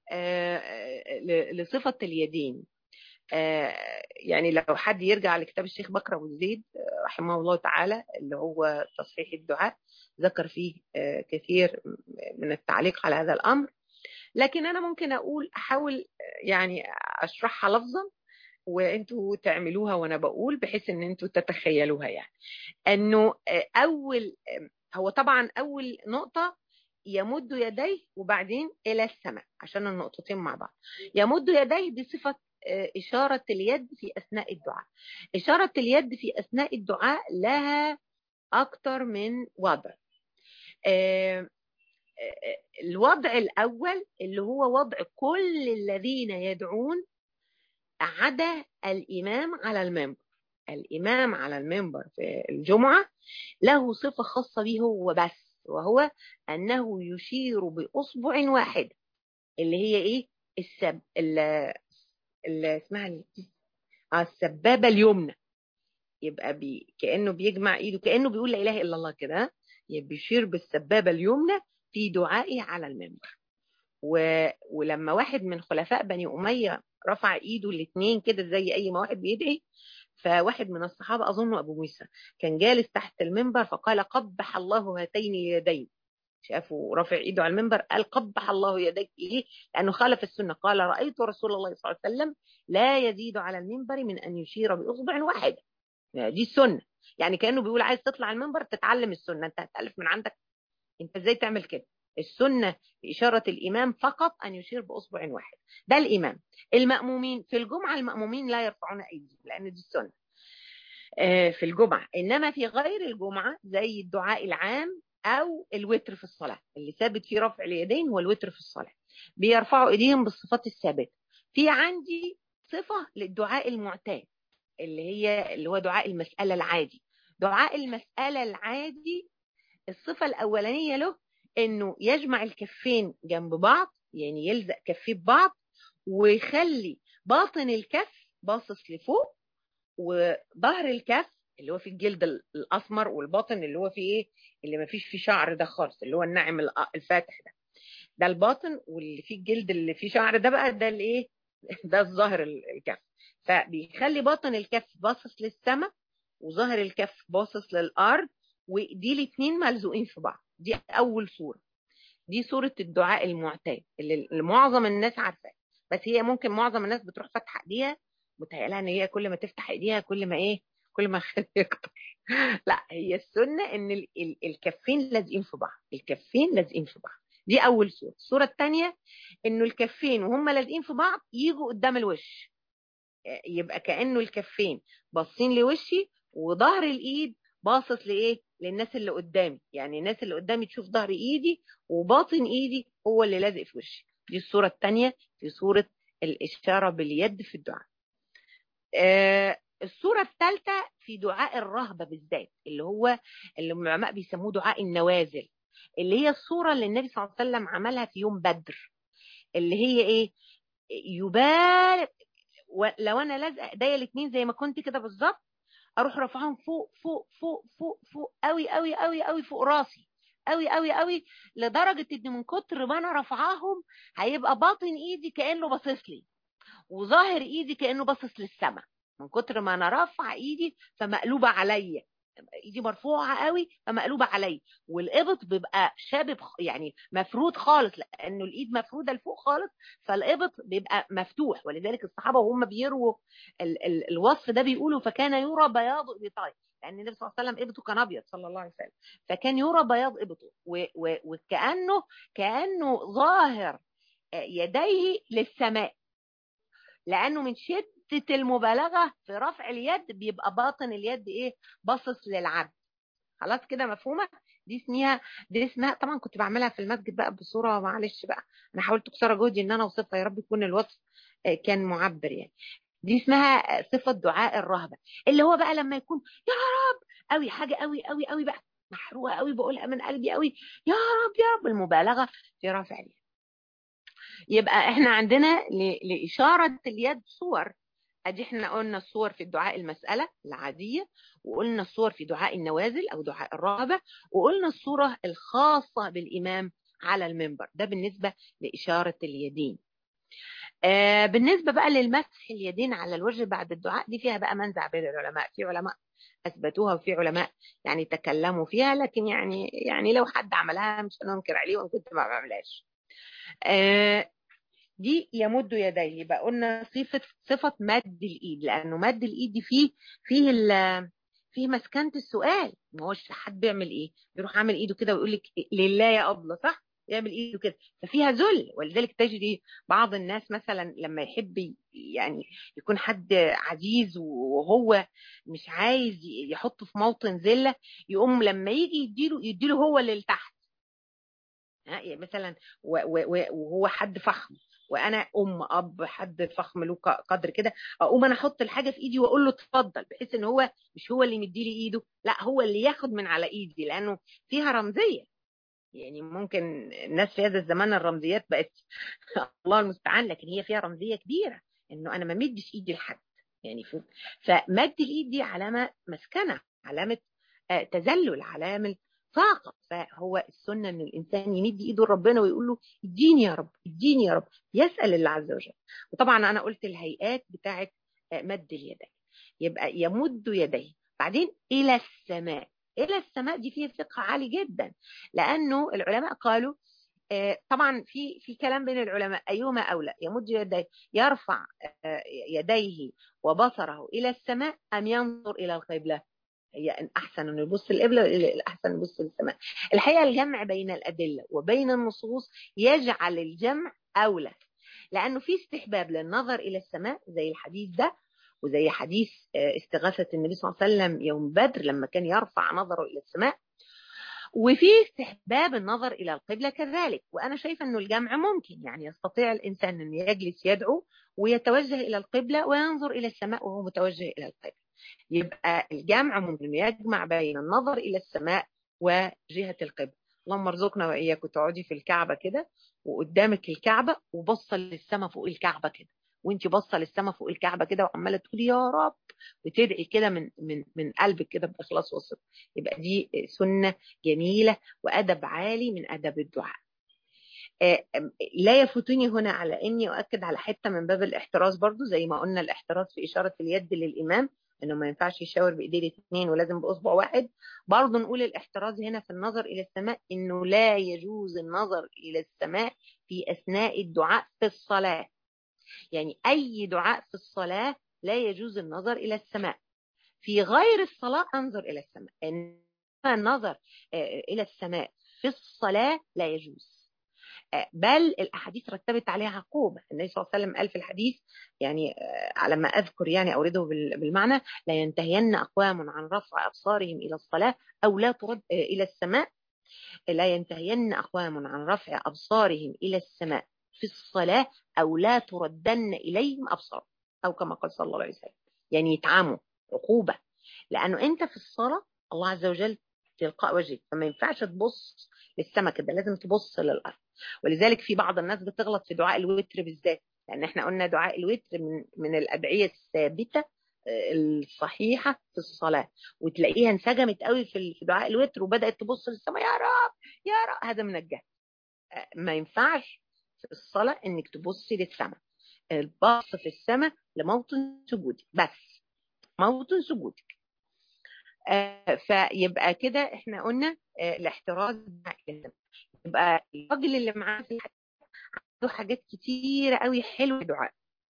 لصفة اليدين. يعني لو حد يرجع لكتاب الشيخ بكر أبو زيد رحمه الله تعالى اللي هو تصحيح الدعاء، ذكر فيه كثير من التعليق على هذا الأمر. لكن أنا ممكن أقول أحاول يعني أشرحها لفظا وأنتوا تعملوها وأنا بقول، بحيث أن أنتوا تتخيلوها. يعني أنه أول هو طبعا أول نقطة يمد يديه وبعدين إلى السماء، عشان النقطتين مع بعض. يمد يديه بصفة إشارة اليد في أثناء الدعاء. إشارة اليد في أثناء الدعاء لها أكتر من وضع. الوضع الأول اللي هو وضع كل الذين يدعون عدا الإمام على المنبر. الإمام على المنبر في الجمعة له صفة خاصة به هو بس، وهو أنه يشير بأصبع واحد اللي هي إيه؟ السب اللي اسمها السبابة اليمنى. يبقى بي كأنه بيجمع إيده، كأنه بيقول لا إله إلا الله كده، يبقى بيشير بالسبابة اليمنى في دعائه على المنبر. و... ولما واحد من خلفاء بني أمية رفع إيده الاثنين كده زي أي ما واحد بيدعي، فواحد من الصحابة أظن أبو موسى كان جالس تحت المنبر فقال قبح الله هاتين اليدين. شافوا رافع ايده على المنبر قال قبح الله يديك. ليه؟ لانه خالف السنه. قال رايت رسول الله صلى الله عليه وسلم لا يزيد على المنبر من ان يشير باصبع واحد. دي السنه. يعني كانه بيقول عايز تطلع المنبر تتعلم السنه، انت هتالف من عندك؟ انت ازاي تعمل كده؟ السنه في اشاره الامام فقط ان يشير باصبع واحد، ده الامام. المامومين في الجمعه المامومين لا يرفعون ايديهم لان دي السنه في الجمعه. انما في غير الجمعه زي الدعاء العام أو الوتر في الصلاة، اللي ثابت فيه رفع اليدين هو الوتر في الصلاة، بيرفعوا إيديهم بالصفات الثابتة. في عندي صفة للدعاء المعتاد اللي هي اللي هو دعاء المسألة العادي. دعاء المسألة العادي الصفة الأولانية له إنه يجمع الكفين جنب بعض، يعني يلزق كفيه ببعض ويخلي باطن الكف باصص لفوق، وظهر الكف اللي هو في الجلد الاسمر، والباطن اللي هو فيه ايه؟ اللي ما فيش فيه شعر ده خالص، اللي هو الناعم الفاتح ده ده الباطن، واللي فيه الجلد اللي فيه شعر ده بقى ده الايه؟ ده الظاهر الكف. فبيخلي باطن الكف باصص للسماء وظاهر الكف باصص للارض، ودي الاثنين ملزوقين في بعض. دي اول صوره، دي صوره الدعاء المعتاد اللي معظم الناس عارفاه، بس هي ممكن معظم الناس بتروح فاتحه ايديها متهيألها ان هي كل ما تفتح ايديها كل ما ايه؟ كل ما خير يكتر. لا، هي السنه ان ال ال الكفين لازقين في بعض، الكفين لازقين في بعض. دي اول صوره. الصوره الثانيه انه الكفين وهم لازقين في بعض يجوا قدام الوش، يبقى كانه الكفين باصين لوشي وظهر الايد باصص لايه؟ للناس اللي قدامي، يعني الناس اللي قدامي تشوف ظهر ايدي وباطن ايدي هو اللي لازق في وشي. دي الصوره الثانيه في صوره الاشاره باليد في الدعاء. آه الصورة الثالثة في دعاء الرهبة بالذات، اللي هو اللي العلماء بيسموه دعاء النوازل، اللي هي الصورة اللي النبي صلى الله عليه وسلم عملها في يوم بدر، اللي هي ايه؟ يبالغ. لو انا لازقه ايديا الاثنين زي ما كنت كده بالظبط، اروح رافعهم فوق فوق فوق فوق فوق قوي قوي قوي قوي فوق راسي، قوي قوي قوي، لدرجة ان من كتر ما انا رافعاهم هيبقى باطن ايدي كأنه باصص لي وظاهر ايدي كأنه باصص للسماء، من كتر ما انا رافعه ايدي فمقلوبه عليا، ايدي مرفوعه قوي فمقلوبه عليا، والابط بيبقى شابب يعني مفرود خالص، لانه الايد مفروده لفوق خالص، فالابط بيبقى مفتوح. ولذلك الصحابه وهم بيروا ال ال الوصف ده بيقولوا فكان يرى بياض ابطيه، لان النبي صلى الله عليه وسلم ابطه كان ابيض صلى الله عليه وسلم، فكان يرى بياض ابطه وكانه كانه ظاهر يديه للسماء، لانه من شده المبالغه في رفع اليد بيبقى باطن اليد ايه؟ باصص للعبد. خلاص كده مفهومه؟ دي اسمها دي اسمها طبعا كنت بعملها في المسجد بقى بصوره، معلش بقى انا حاولت كسر جهدي ان انا اوصفها، يا رب يكون الوصف كان معبر يعني. دي اسمها صفه دعاء الرهبه، اللي هو بقى لما يكون يا رب قوي، حاجه قوي قوي قوي بقى، محروقه قوي بقولها من قلبي قوي، يا رب يا رب، المبالغه في رفع اليد. يبقى احنا عندنا لإشارة اليد صور. ادي احنا قلنا الصور في الدعاء المسألة العادية، وقلنا الصور في دعاء النوازل او دعاء الرغبة، وقلنا الصورة الخاصة بالامام على المنبر. ده بالنسبة لإشارة اليدين. آه بالنسبة بقى للمسح اليدين على الوجه بعد الدعاء، دي فيها بقى منزع بين العلماء، في علماء اثبتوها وفي علماء يعني تكلموا فيها، لكن يعني يعني لو حد عملها مش هننكر عليه، وان كنت ما بعملهاش. آه دي يمد يديه، يبقى قلنا صفة صفة مد الإيد، لأنه مد الإيد دي فيه فيه فيه مسكنة السؤال. ما هوش حد بيعمل إيه، بيروح عامل إيده كده ويقول لك لله يا أبلة، صح؟ يعمل إيده كده، ففيها ذل. ولذلك تجدي بعض الناس مثلا لما يحب يعني يكون حد عزيز وهو مش عايز يحطه في موطن ذلة، يقوم لما يجي يديله يديله هو اللي تحت. يعني مثلا وهو حد فخم، وانا ام اب حد فخم له قدر كده، اقوم انا احط الحاجه في ايدي واقول له اتفضل، بحيث ان هو مش هو اللي مديلي ايده، لا هو اللي ياخد من على ايدي، لانه فيها رمزيه. يعني ممكن الناس في هذا الزمان الرمزيات بقت الله المستعان، لكن هي فيها رمزيه كبيره، انه انا ما مدش ايدي لحد. يعني فمد الايد دي علامه مسكنه، علامه تذلل، علامه طاقه. فهو السنه ان الانسان يمد ايده لربنا ويقول له اديني يا رب، اديني يا رب، يسال الله عز وجل. وطبعا انا قلت الهيئات بتاعه مد اليدين، يبقى يمد يديه بعدين الى السماء. الى السماء دي فيها فقه عالي جدا، لانه العلماء قالوا طبعا في في كلام بين العلماء ايهما اولى، يمد يديه يرفع يديه وبصره الى السماء ام ينظر الى القبله؟ هي احسن انه يبص القبله، الاحسن يبص للسماء. الحقيقه الجمع بين الادله وبين النصوص يجعل الجمع اولى، لانه في استحباب للنظر الى السماء زي الحديث ده، وزي حديث استغاثه النبي صلى الله عليه وسلم يوم بدر لما كان يرفع نظره الى السماء، وفي استحباب النظر إلى القبلة كذلك. وأنا شايفة أنه الجمع ممكن، يعني يستطيع الإنسان أن يجلس يدعو ويتوجه إلى القبلة وينظر إلى السماء وهو متوجه إلى القبلة. يبقى الجمع ممكن يجمع بين النظر إلى السماء وجهة القبلة. اللهم ارزقنا وإياك تقعدي في الكعبة كده وقدامك الكعبة وبصة للسماء فوق الكعبة كده، وانت باصه للسماء فوق الكعبه كده وعماله تقولي يا رب، وتدعي كده من من من قلبك كده باخلاص وصدق. يبقى دي سنه جميله وادب عالي من ادب الدعاء. لا يفوتني هنا على اني اؤكد على حته من باب الاحتراز برضو، زي ما قلنا الاحتراز في اشاره اليد للامام انه ما ينفعش يشاور بايديه الاثنين ولازم باصبع واحد. برضو نقول الاحتراز هنا في النظر الى السماء انه لا يجوز النظر الى السماء في اثناء الدعاء في الصلاه. يعني أي دعاء في الصلاة لا يجوز النظر إلى السماء. في غير الصلاة أنظر إلى السماء، إنما النظر إلى السماء في الصلاة لا يجوز. بل الأحاديث رتبت عليها عقوبة. النبي صلى الله عليه وسلم قال في الحديث، يعني على ما أذكر يعني أورده بالمعنى: لا ينتهين أقوام عن رفع أبصارهم إلى الصلاة أو لا ترد إلى السماء، لا ينتهين أقوام عن رفع أبصارهم إلى السماء في الصلاة أو لا تردن إليهم أبصار، أو كما قال صلى الله عليه وسلم. يعني يتعاموا عقوبة، لأنه أنت في الصلاة الله عز وجل تلقاء وجهك، فما ينفعش تبص للسماء كده، لازم تبص للأرض. ولذلك في بعض الناس بتغلط في دعاء الوتر بالذات، لأن احنا قلنا دعاء الوتر من من الأدعية الثابتة الصحيحة في الصلاة، وتلاقيها انسجمت قوي في دعاء الوتر وبدأت تبص للسماء يا رب يا رب. هذا من الجهل، ما ينفعش في الصلاة انك تبصي للسماء. البص في السماء لموطن سجودك بس، موطن سجودك. آه فيبقى كده احنا قلنا آه الاحتراز. يبقى الراجل اللي معاه في عنده حاجات كتيرة قوي حلوة دعاء.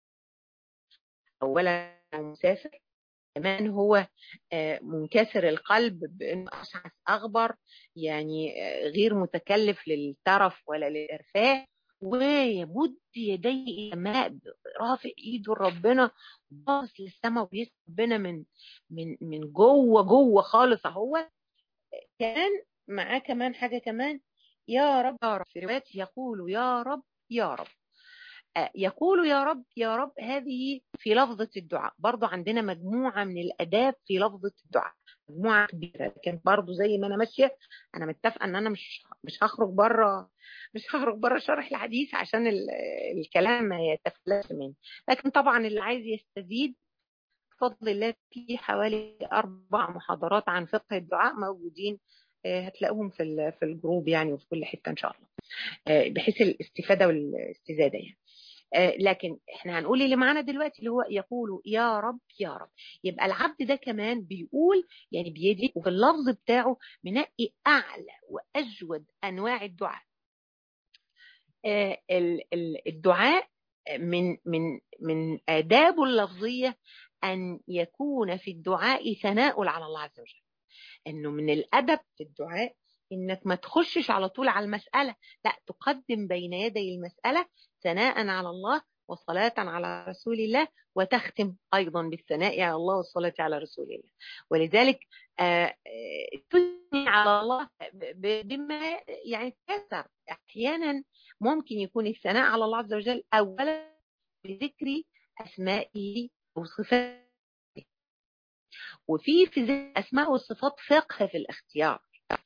اولا مسافر، كمان هو منكسر القلب بانه اشعث اغبر، يعني غير متكلف للترف ولا للارفاه، ويمد يديه السماء، رافع ايده لربنا باص للسماء وبيسال ربنا من من من جوه جوه خالص اهو. كان معاه كمان حاجه كمان، يا رب يا رب، في روايات يقول يا رب يا رب. يقول يا رب يا رب هذه في لفظة الدعاء. برضو عندنا مجموعة من الأداب في لفظة الدعاء. مجموعه كبيره، لكن برضو زي ما انا ماشيه انا متفقه ان انا مش مش هخرج بره، مش هخرج بره شرح الحديث عشان ال- الكلام ما يتفلتش مني. لكن طبعا اللي عايز يستزيد بفضل الله في حوالي اربع محاضرات عن فقه الدعاء موجودين، آه، هتلاقوهم في ال- في الجروب يعني، وفي كل حته ان شاء الله، آه، بحيث الاستفاده والاستزاده يعني. آه، لكن احنا هنقول اللي معانا دلوقتي اللي هو يقول يا رب يا رب. يبقى العبد ده كمان بيقول يعني بيدي، وفي اللفظ بتاعه منقي اعلى واجود انواع الدعاء. آه، ال- ال- الدعاء من من من آدابه اللفظية أن يكون في الدعاء ثناء على الله عز وجل. انه من الادب في الدعاء انك ما تخشش على طول على المسألة، لا، تقدم بين يدي المسألة ثناء على الله وصلاة على رسول الله، وتختم ايضا بالثناء على الله والصلاة على رسول الله. ولذلك آه، آه، تثني على الله ب- بما يعني تكثر. احيانا ممكن يكون الثناء على الله عز وجل اولا بذكر اسمائه وصفاته، وفي في الأسماء والصفات فقه في الاختيار.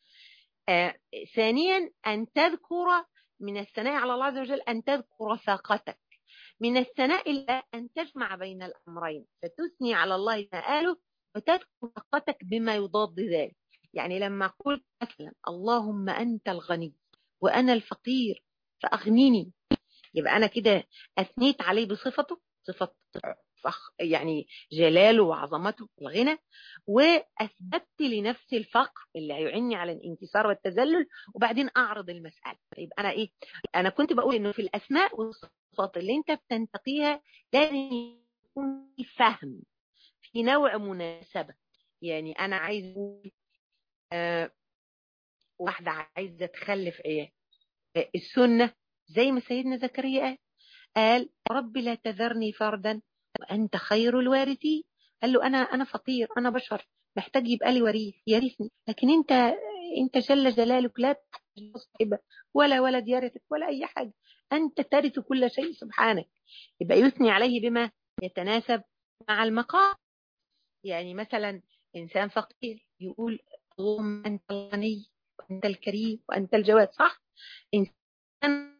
آه ثانيا أن تذكر من الثناء على الله عز وجل أن تذكر ثاقتك، من الثناء الله أن تجمع بين الأمرين، فتثني على الله ما قاله وتذكر ثاقتك بما يضاد ذلك. يعني لما أقول مثلا اللهم أنت الغني وأنا الفقير فأغنيني، يبقى أنا كده أثنيت عليه بصفته، صفة فخ يعني جلاله وعظمته الغنى، وأثبتت لنفسي الفقر اللي هيعني على الانكسار والتذلل، وبعدين أعرض المسألة. يبقى أنا إيه؟ أنا كنت بقول إنه في الأسماء والصفات اللي أنت بتنتقيها لازم يكون في فهم، في نوع مناسبة. يعني أنا عايز أقول آه واحدة عايزة تخلف عيال، السنة زي ما سيدنا زكريا قال، قال رب لا تذرني فردا وأنت خير الوارثين. قال له أنا أنا فقير، أنا بشر، محتاج يبقى لي وريث يرثني، لكن أنت أنت جل جلالك لا تحتاج صاحبة ولا ولد يرثك ولا أي حاجة، أنت ترث كل شيء سبحانك. يبقى يثني عليه بما يتناسب مع المقام. يعني مثلا إنسان فقير يقول اللهم أنت الغني وأنت الكريم وأنت الجواد، صح؟ إنسان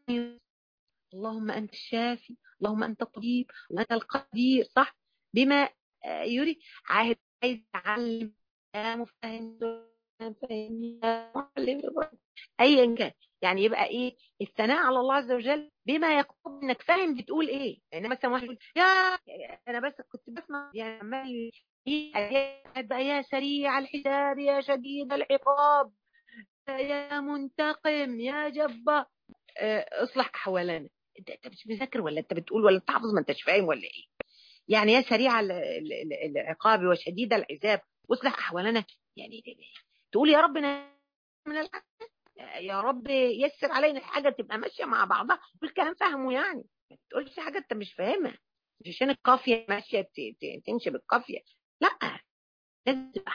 اللهم أنت الشافي، اللهم أنت الطبيب وأنت القدير، صح؟ بما آه، يريد. عاهد عايز يتعلم، يا مفهم فهمني يا معلم، ايا كان. يعني يبقى ايه الثناء على الله عز وجل بما يقتضي انك فاهم بتقول ايه. يعني مثلا واحد يقول يا انا بس كنت بسمع يعني عمال يقول بقى يا سريع الحساب يا شديد العقاب يا منتقم يا جبار، آه، اصلح احوالنا. انت انت مش مذاكر ولا انت بتقول ولا انت حافظ، ما انتش فاهم ولا ايه؟ يعني يا سريع ال- ال- ال- العقاب وشديد العذاب واصلح احوالنا، يعني تقول يا رب من الحق. يا رب يسر علينا الحاجه تبقى ماشيه مع بعضها والكلام فاهمه، يعني ما تقولش حاجه انت مش فاهمها، مش عشان القافيه ماشيه ت- ت- تمشي بالقافيه، لا، لازم تبقى.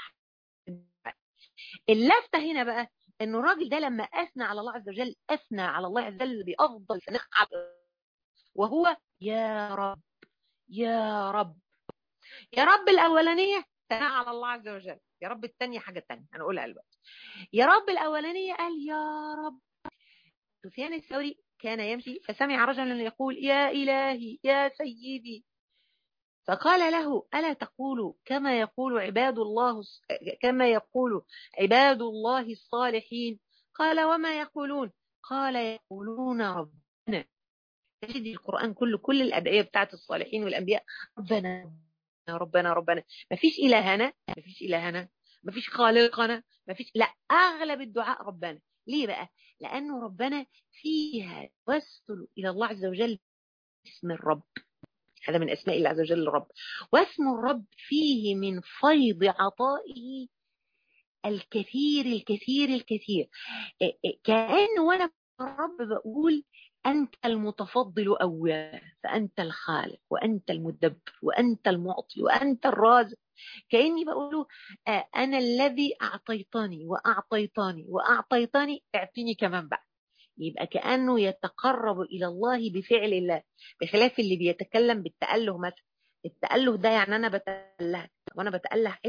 اللفته هنا بقى انه الراجل ده لما اثنى على الله عز وجل اثنى على الله عز وجل بافضل ثناء، وهو يا رب يا رب. يا رب الاولانيه ثناء على الله عز وجل، يا رب الثانيه حاجه ثانيه هنقولها دلوقتي. يا رب الاولانيه قال يا رب. سفيان الثوري كان يمشي فسمع رجلا يقول يا الهي يا سيدي، فقال له ألا تقول كما يقول عباد الله كما يقول عباد الله الصالحين؟ قال وما يقولون؟ قال يقولون ربنا. تجد القرآن كله كل الأدعية بتاعت الصالحين والأنبياء ربنا ربنا ربنا، ما فيش إلهنا، ما فيش إلهنا، ما فيش خالقنا، ما فيش، لا، أغلب الدعاء ربنا. ليه بقى؟ لأنه ربنا فيها توسل إلى الله عز وجل اسم الرب، هذا من أسماء الله عز وجل الرب، واسم الرب فيه من فيض عطائه الكثير الكثير الكثير. كأنه وأنا الرب بقول أنت المتفضل أولا، فأنت الخالق وأنت المدبر وأنت المعطي وأنت الرازق. كأني بقوله آه أنا الذي أعطيتني وأعطيتني وأعطيتني، اعطيني كمان بقى. يبقى كأنه يتقرب إلى الله بفعل الله، بخلاف اللي بيتكلم بالتأله مثلا. التأله ده يعني أنا بتأله وأنا بتأله عدل،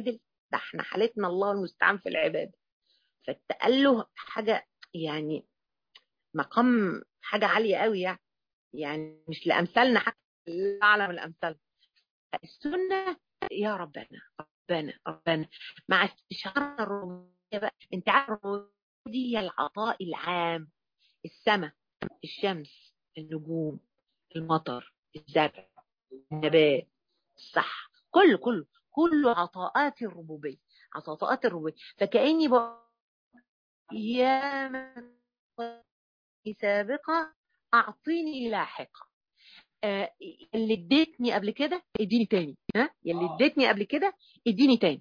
ده احنا حالتنا الله المستعان في العبادة. فقال له حاجة يعني مقام حاجة عالية قوي يعني، يعني مش لأمثالنا حتى، لا أعلم الأمثال. السنة يا ربنا ربنا ربنا مع استشعار الربوبية بقى. انت عارف الربوبية دي هي العطاء العام، السماء، الشمس، النجوم، المطر، الزرع، النبات، الصح، كله كله كله عطاءات الربوبية، عطاءات الربوبية. فكأني بقى يا من سابقة أعطيني لاحقة. آه اللي اديتني قبل كده اديني تاني، ها اللي اديتني قبل كده اديني تاني.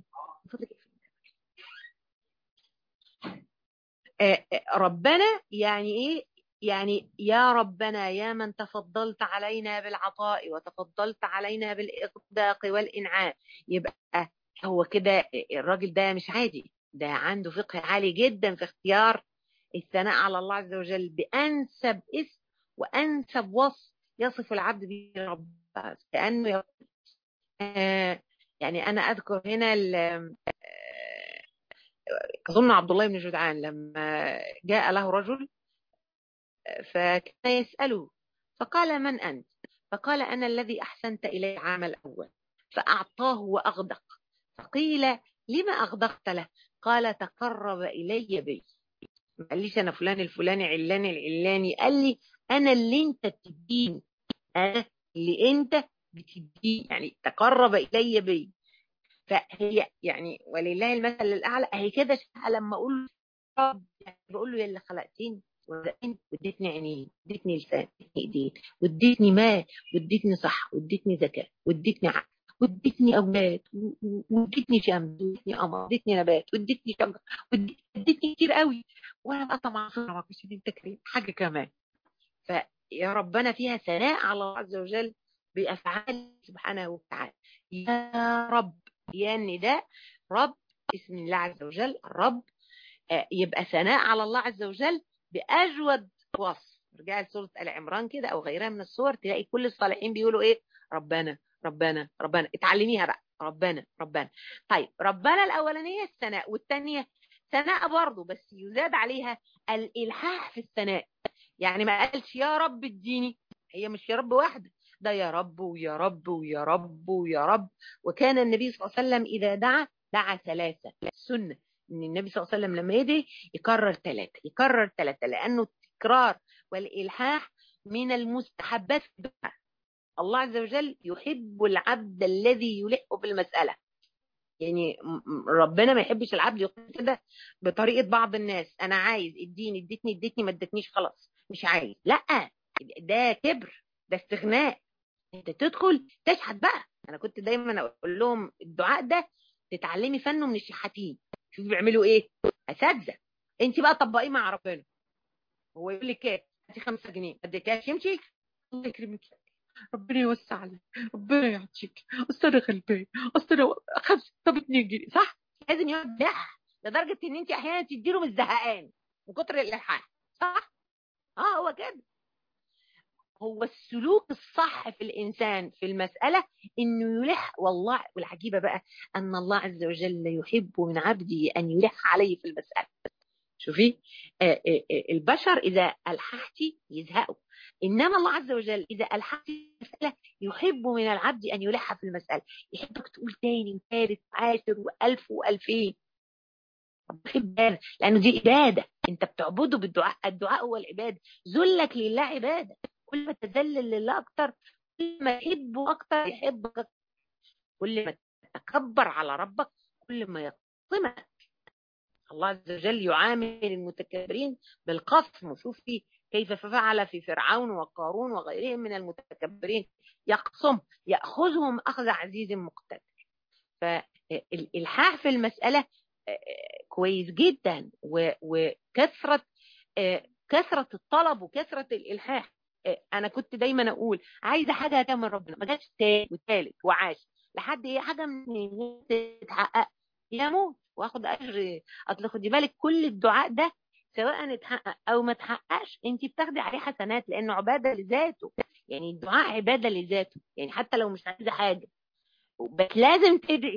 آه ربنا يعني ايه؟ يعني يا ربنا يا من تفضلت علينا بالعطاء وتفضلت علينا بالإصداق والإنعام. يبقى هو كده الراجل ده مش عادي، ده عنده فقه عالي جدا في اختيار الثناء على الله عز وجل بأنسب اسم وأنسب وصف يصف العبد به رب. كأنه يقول آه يعني أنا أذكر هنا أظن عبد الله بن جدعان لما جاء له رجل فكان يسأله فقال من أنت؟ فقال أنا الذي أحسنت إلي عام الأول. فأعطاه وأغدق. فقيل لما أغدقت له؟ قال تقرب إلي بي. ما قاليش أنا فلان الفلاني علاني العلاني، قال لي أنا اللي أنت بتديني، أنا اللي أنت بتديني، يعني تقرب إلي بي. فهي يعني ولله المثل الأعلى، هي كده لما أقول رب يعني بقول له يا اللي خلقتني ورزقتني واديتني عينين واديتني لسان واديتني ايدين واديتني مال واديتني صحه واديتني ذكاء واديتني عقل واديتني اولاد واديتني شمس واديتني قمر واديتني نبات واديتني شجر واديتني كتير قوي، وانا بقى طبعا في ربك مش انت كريم حاجه كمان. فيا ربنا فيها ثناء على الله عز وجل بافعال سبحانه وتعالى. يا رب، يا النداء رب، اسم الله عز وجل الرب. يبقى ثناء على الله عز وجل بأجود وصف. رجع لسورة آل عمران كده أو غيرها من السور تلاقي كل الصالحين بيقولوا إيه؟ ربنا ربنا ربنا. اتعلميها بقى، ربنا ربنا. طيب ربنا الأولانية الثناء، والثانية ثناء برضه بس يزاد عليها الإلحاح في الثناء. يعني ما قالش يا رب اديني، هي مش يا رب واحدة، ده يا رب ويا رب ويا رب ويا رب. وكان النبي صلى الله عليه وسلم إذا دعا دعا ثلاثة. السنة ان النبي صلى الله عليه وسلم لما يدعي يكرر ثلاثة، يكرر ثلاثة، لأنه التكرار والإلحاح من المستحبات في الدعاء. الله عز وجل يحب العبد الذي يلح بالمسألة. يعني ربنا ما يحبش العبد يقول كده بطريقة بعض الناس، أنا عايز اديني اديتني اديتني ما ادتنيش خلاص مش عايز. لا، ده كبر، ده استغناء. انت تدخل تشحت بقى. انا كنت دايما اقول لهم الدعاء ده تتعلمي فنه من الشحاتين. شوفي بيعملوا ايه، اساتذه. انت بقى طبقيه مع ربنا. هو يقول لك ايه؟ هاتي خمسة جنيه ما اديتهاش يمشي، الله يكرمك، ربنا يوسع عليك، ربنا يعطيك، اصل انا غلبان، اصل انا خمسه طب اتنين جنيه صح. لازم يقعد يلح لدرجه ان انت احيانا تديله من الزهقان من كتر الالحاح صح. اه هو كده. هو السلوك الصح في الإنسان في المسألة إنه يلح. والله والعجيبة بقى أن الله عز وجل يحب من عبده أن يلح عليه في المسألة. شوفي آه آه آه البشر إذا ألححتي يزهقوا، إنما الله عز وجل إذا ألححتي المسألة يحب من العبد أن يلح في المسألة. يحبك تقول تاني وثالث وعاشر وألف وألفين. بحب هذا لأنه دي عبادة، أنت بتعبده بالدعاء. الدعاء هو العبادة، ذلك لله عبادة. كل ما تذلل لله أكتر كل ما يحبه أكتر يحبك أكتر. كل ما تتكبر على ربك كل ما يقسمك. الله عز وجل يعامل المتكبرين بالقسم. وشوفي كيف فعل في فرعون وقارون وغيرهم من المتكبرين، يقسم يأخذهم أخذ عزيز مقتدر. فالإلحاح في المسألة كويس جدا، وكثرة كثرة الطلب وكثرة الإلحاح. أنا كنت دايما أقول عايزة حاجة هتعمل ربنا، ما جاتش تاني وثالث وعاش لحد إيه حاجة من تتحقق يموت واخد أجر. أصل خدي بالك كل الدعاء ده سواء اتحقق أو ما اتحققش أنت بتاخدي عليه حسنات لأنه عبادة لذاته. يعني الدعاء عبادة لذاته، يعني حتى لو مش عايزة حاجة بس لازم تدعي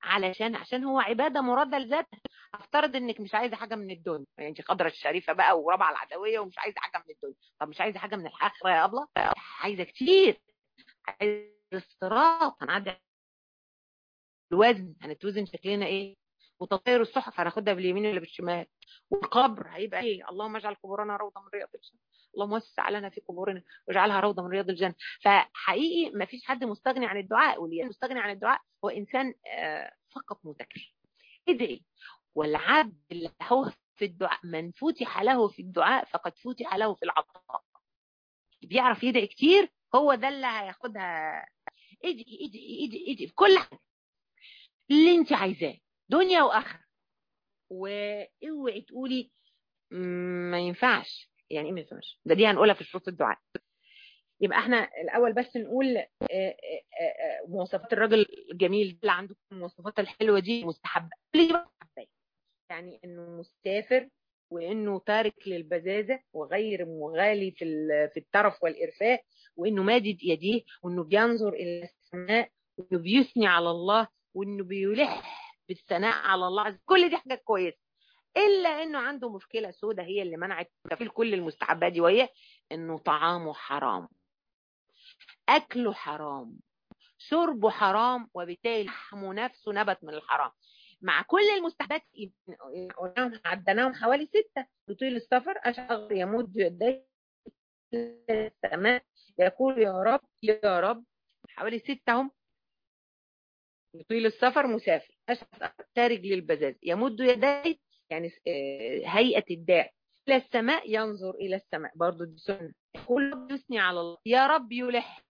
علشان عشان هو عباده مراده لذاتها. افترض انك مش عايزه حاجه من الدنيا، يعني انت خضره الشريفه بقى ورابعه العدويه ومش عايزه حاجه من الدنيا. طب مش عايزه حاجه من الاخره يا ابله؟ عايزه كتير، عايزه الصراط، هنعدي الوزن، هنتوزن شكلنا ايه، وتطير الصحف هناخدها باليمين ولا بالشمال، والقبر هيبقى ايه، اللهم اجعل قبورنا روضه من رياض الجنه، اللهم وسع لنا في قبورنا واجعلها روضه من رياض الجنه. فحقيقي ما فيش حد مستغني عن الدعاء، واللي مستغني عن الدعاء هو انسان آه فقط مذكر. ادعي، والعبد اللي هو في الدعاء من فتح له في الدعاء فقد فتح له في العطاء. بيعرف يدعي كتير هو ده اللي هياخدها. ادعي ادعي ادعي ادعي في كل حاجه اللي انت عايزاه، دنيا واخره. واوعي تقولي ما ينفعش، يعني ايه ما ينفعش؟ ده دي هنقولها في شروط الدعاء. يبقى احنا الاول بس نقول مواصفات الراجل الجميل اللي عنده المواصفات الحلوه دي مستحبه. يعني انه مسافر، وانه تارك للبزازه، وغير مغالي في في الترف والارفاء، وانه مادد يديه، وانه بينظر الى السماء، وانه بيثني على الله، وانه بيلح بالثناء على الله. كل دي حاجات كويسه، الا انه عنده مشكله سودة هي اللي منعت تفعيل كل المستحبات دي، وهي انه طعامه حرام، اكله حرام، شربه حرام، وبالتالي لحمه نفسه نبت من الحرام. مع كل المستحبات قلناهم عدناهم حوالي ستة. يطيل السفر، أشعر يمد يديه السماء يقول يا رب يا رب، حوالي ستة هم. يطيل السفر مسافر، أشعر تارك للبزاز، يمد يديه يعني هيئة الداعي إلى السماء، ينظر إلى السماء، برضو دي سنة. يقول يثني على الله، يا رب يلح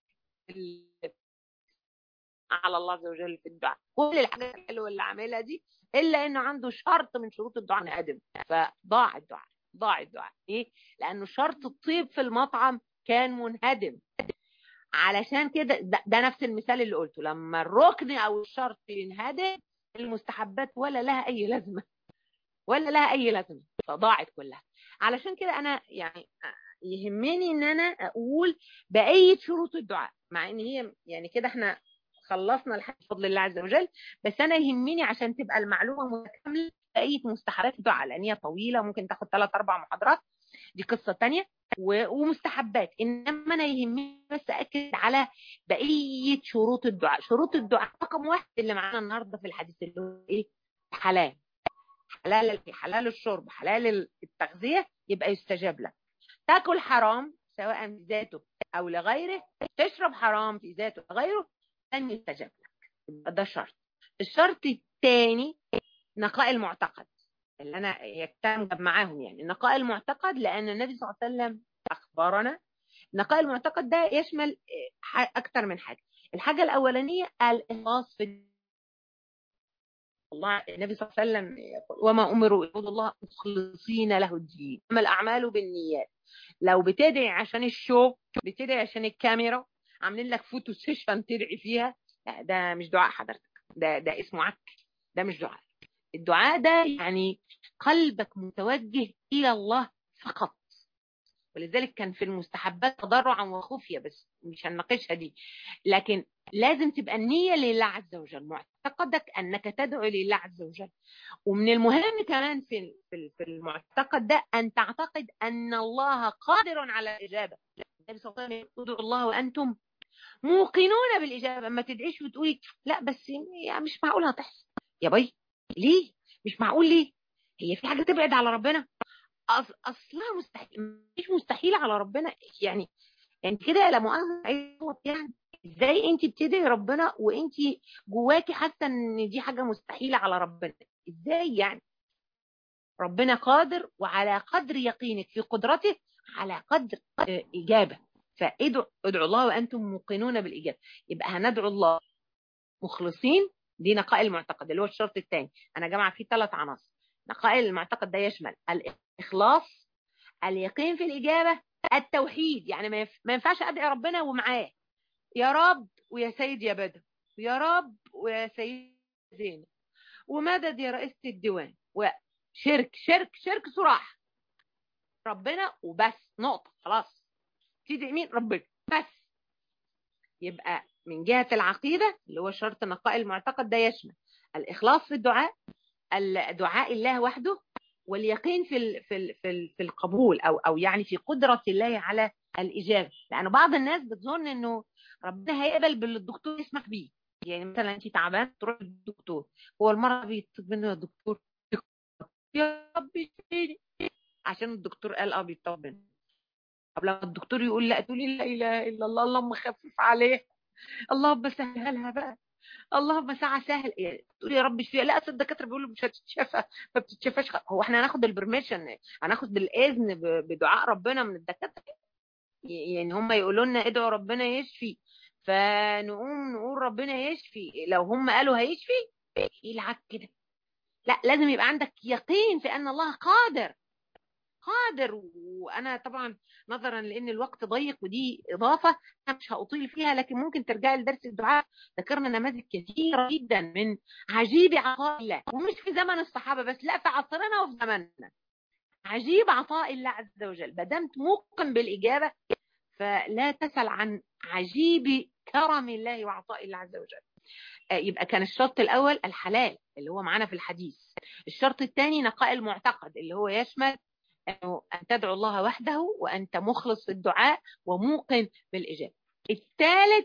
على الله عز وجل في الدعاء. كل الحاجات الحلوه اللي عاملها دي، الا انه عنده شرط من شروط الدعاء انهدم، فضاع الدعاء. ضاع الدعاء ايه؟ لانه شرط الطيب في المطعم كان منهدم. علشان كده ده, ده نفس المثال اللي قلته، لما الركن او الشرط ينهدم المستحبات ولا لها اي لازمه، ولا لها اي لازمه، فضاعت كلها. علشان كده انا يعني يهمني ان انا اقول بقيه شروط الدعاء، مع ان هي يعني كده احنا خلصنا الحمد بفضل الله عز وجل، بس انا يهمني عشان تبقى المعلومه متكامله بقيه مستحبات الدعاء، لان هي طويله ممكن تاخد ثلاث اربع محاضرات، دي قصه ثانيه، ومستحبات. انما انا يهمني بس اكد على بقيه شروط الدعاء. شروط الدعاء رقم واحد اللي معانا النهارده في الحديث اللي هو ايه؟ حلال. حلال حلال الشرب، حلال التغذيه، يبقى يستجاب لك. تاكل حرام سواء في ذاته او لغيره، تشرب حرام في ذاته او غيره، لن يستجاب لك. ده شرط. الشرط الثاني نقاء المعتقد، اللي انا يتنجب معاهم يعني نقاء المعتقد، لان النبي صلى الله عليه وسلم اخبرنا نقاء المعتقد ده يشمل اكثر من حاجه. الحاجه الاولانيه الاخلاص في الله. النبي صلى الله عليه وسلم يقول وما امروا الا الله مخلصين له الدين، اما الاعمال بالنيات. لو بتدعي عشان الشو، بتدعي عشان الكاميرا، عاملين لك فوتو سيشن تدعي فيها، لا ده مش دعاء حضرتك، ده ده اسمه عك، ده مش دعاء. الدعاء ده يعني قلبك متوجه الى الله فقط. ولذلك كان في المستحبات تضرعا وخفيه، بس مش هنناقشها دي، لكن لازم تبقى النيه لله عز وجل، معتقدك انك تدعو لله عز وجل. ومن المهم كمان في في المعتقد ده ان تعتقد ان الله قادر على الاجابه. النبي صلى الله عليه وسلم ادعوا الله وانتم موقنون بالاجابه. ما تدعيش وتقولي لا بس يعني مش معقول هتحصل يا بي، ليه مش معقول؟ ليه؟ هي في حاجه تبعد على ربنا؟ أص... اصلها مستحيل، مش مستحيل على ربنا يعني. يعني كده لا مؤاخذه عايز يعني ازاي انت بتدعي ربنا وانت جواكي حاسه ان دي حاجه مستحيله على ربنا؟ ازاي يعني؟ ربنا قادر، وعلى قدر يقينك في قدرته على قدر اجابه. فادعوا ادعوا الله وانتم موقنون بالاجابه. يبقى هندعو الله مخلصين، دي نقاء المعتقد اللي هو الشرط الثاني. انا جمع فيه ثلاث عناصر. نقاء المعتقد ده يشمل الاخلاص، اليقين في الاجابه، التوحيد. يعني ما ينفعش ادعي ربنا ومعاه يا رب ويا سيد يا بدر ويا رب ويا سيد زينب ومدد يا رئيسة الديوان، وشرك شرك شرك صراحة ربنا وبس، نقطة، خلاص. تدعي مين؟ ربنا بس. يبقى من جهة العقيدة اللي هو شرط نقاء المعتقد ده يشمل الإخلاص في الدعاء، الدعاء الله وحده، واليقين في ال في ال في, ال في القبول، او او يعني في قدرة الله على الإجابة. لأنه بعض الناس بتظن إنه ربنا هيقبل باللي الدكتور يسمح بيه. يعني مثلا أنت تعبان تروح للدكتور، هو المرة بيطلب منه يا دكتور يا رب اشفيني، عشان الدكتور قال اه بيطلب منه. طب لما الدكتور يقول لا، تقولي لا اله الا الله، اللهم خفف عليه، اللهم سهلها لها بقى، اللهم ساعة سهل، يعني تقولي يا رب اشفيها. لا، اصل الدكاتره بيقولوا مش هتتشفى، ما بتتشفاش. هو احنا هناخد البرميشن، هناخد الاذن بدعاء ربنا من الدكاتره؟ يعني هم يقولوا لنا ادعوا ربنا يشفي، فنقوم نقول ربنا يشفي لو هم قالوا هيشفي؟ ايه العك كده؟ لا، لازم يبقى عندك يقين في ان الله قادر، قادر. وانا طبعا نظرا لان الوقت ضيق ودي اضافه انا مش هاطيل فيها، لكن ممكن ترجعي لدرس الدعاء، ذكرنا نماذج كثيره جدا من عجيب عطاء الله، ومش في زمن الصحابه بس، لا، في عصرنا وفي زمننا. عجيب عطاء الله عز وجل، ما دمت موقن بالاجابه فلا تسل عن عجيب كرم الله وعطاء الله عز وجل. يبقى كان الشرط الاول الحلال اللي هو معانا في الحديث. الشرط الثاني نقاء المعتقد اللي هو يشمل أنه أن تدعو الله وحده وأنت مخلص في الدعاء وموقن بالإجابة. الثالث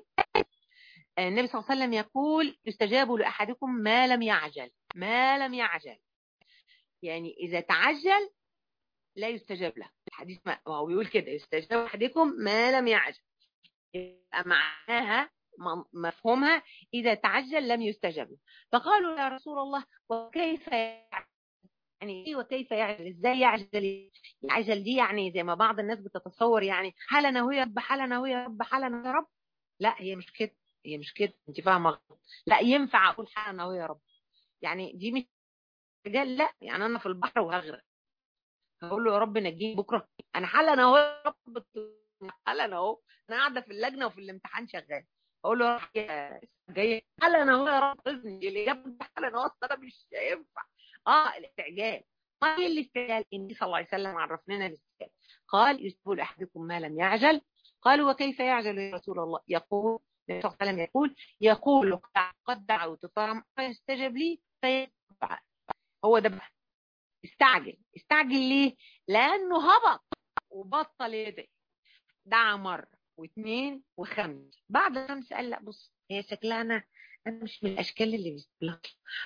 النبي صلى الله عليه وسلم يقول يستجاب لأحدكم ما لم يعجل، ما لم يعجل، يعني إذا تعجل لا يستجاب له. الحديث ما هو بيقول كده، يستجاب لأحدكم ما لم يعجل، يبقى معناها مفهومها إذا تعجل لم يستجاب له. فقالوا يا رسول الله وكيف يعجل؟ يعني ايه وكيف يعجل؟ ازاي يعجل؟ العجل دي يعني زي ما بعض الناس بتتصور، يعني حالنا هو يا رب، حالنا هو يا رب، حالنا يا رب. لا، هي مش كده، هي مش كده، انت فاهمه غلط. لا، ينفع اقول حالنا هو يا رب، يعني دي مش رجال. لا، يعني انا في البحر وهغرق هقول له يا رب نجيني بكره؟ انا حالنا هو يا رب، حالنا اهو، انا قاعده في اللجنه وفي الامتحان شغال، اقول له يا رب جاي حالنا هو يا رب اذني الاجابه حالنا هو، اصل انا مش هينفع. اه الاستعجال. ما هي الاستعجال؟ النبي صلى الله عليه وسلم عرف لنا الاستعجال، قال يستجيب لاحدكم ما لم يعجل. قالوا وكيف يعجل يا رسول الله؟ يقول النبي صلى الله عليه وسلم يقول يقول قد دعوت فلم يستجب لي فيدعى. هو ده بقى استعجل. استعجل ليه؟ لانه هبط وبطل يدعي، دعا مره واثنين وخمس، بعد خمس قال لا بص، هي شكلها انا انا مش من الاشكال اللي بيستجيب،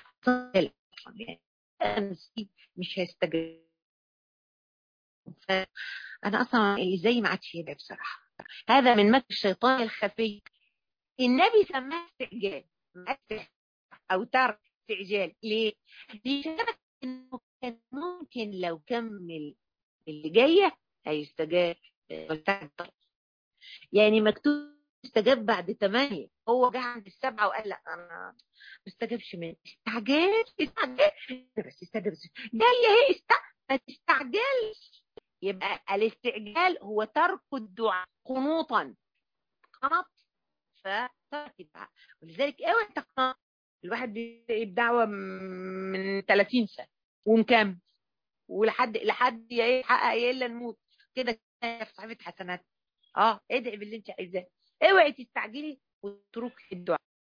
انا مش هيستجيب، انا اصلا اللي زي ما عادش يدعي بصراحه. هذا من مكر الشيطان الخفي. النبي سماه استعجال او ترك استعجال. ليه؟ لشبك انه كان ممكن لو كمل اللي جايه هيستجاب. يعني مكتوب استجاب بعد ثمانية، هو جه عند السبعة وقال لا أنا ما استجابش مني. استعجال استعجال بس استجاب بس جاية هي است... ما تستعجلش. يبقى الاستعجال هو ترك الدعاء قنوطا، قنط فترك الدعاء. ولذلك اوعى تقنط. الواحد بدعوة من ثلاثين سنة ومكمل ولحد لحد يحقق الا نموت كده في صحيفة حسنات. اه ادعي باللي انت عايزاه، اوعي تستعجلي وتتركي الدعاء.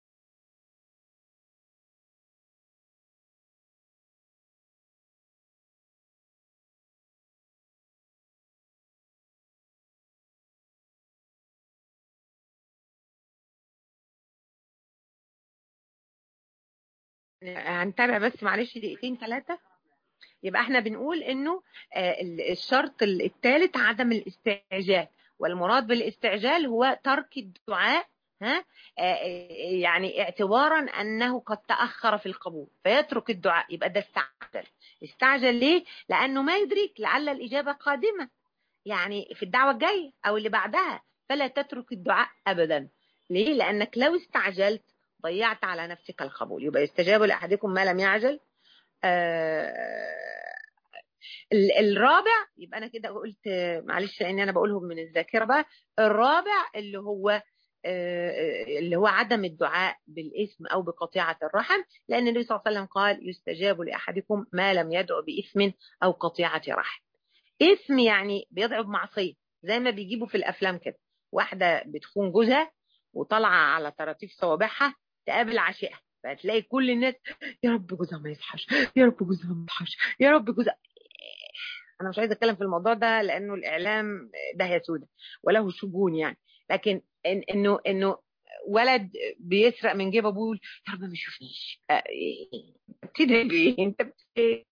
هنتابع بس معلش دقيقتين ثلاثة. يبقى احنا بنقول انه الشرط الثالث عدم الاستعجال، والمراد بالاستعجال هو ترك الدعاء، ها يعني اعتبارا انه قد تاخر في القبول فيترك الدعاء، يبقى ده استعجل. استعجل ليه؟ لانه ما يدرك لعل الاجابه قادمه، يعني في الدعوه الجايه او اللي بعدها، فلا تترك الدعاء ابدا. ليه؟ لانك لو استعجلت ضيعت على نفسك القبول. يبقى يستجاب لاحدكم ما لم يعجل. آه الرابع، يبقى انا كده قلت معلش ان انا بقولهم من الذاكره بقى. الرابع اللي هو اللي هو عدم الدعاء بالاسم او بقطيعه الرحم، لان النبي صلى الله عليه وسلم قال يستجاب لاحدكم ما لم يدعو باثم او قطيعه رحم. اسم يعني بيدعو بمعصيه، زي ما بيجيبوا في الافلام كده، واحده بتخون جوزها وطالعه على طراطيف صوابعها تقابل عشيقها فتلاقي كل الناس يا رب جوزها ما يصحاش، يا رب جوزها ما يصحاش، يا رب جوزها. انا مش عايزه اتكلم في الموضوع ده لانه الاعلام داهيه سودة وله شجون يعني، لكن إن انه انه ولد بيسرق من جيب ابوه يقول يا رب ما يشوفنيش. آه، بتدعي بايه انت؟ بت-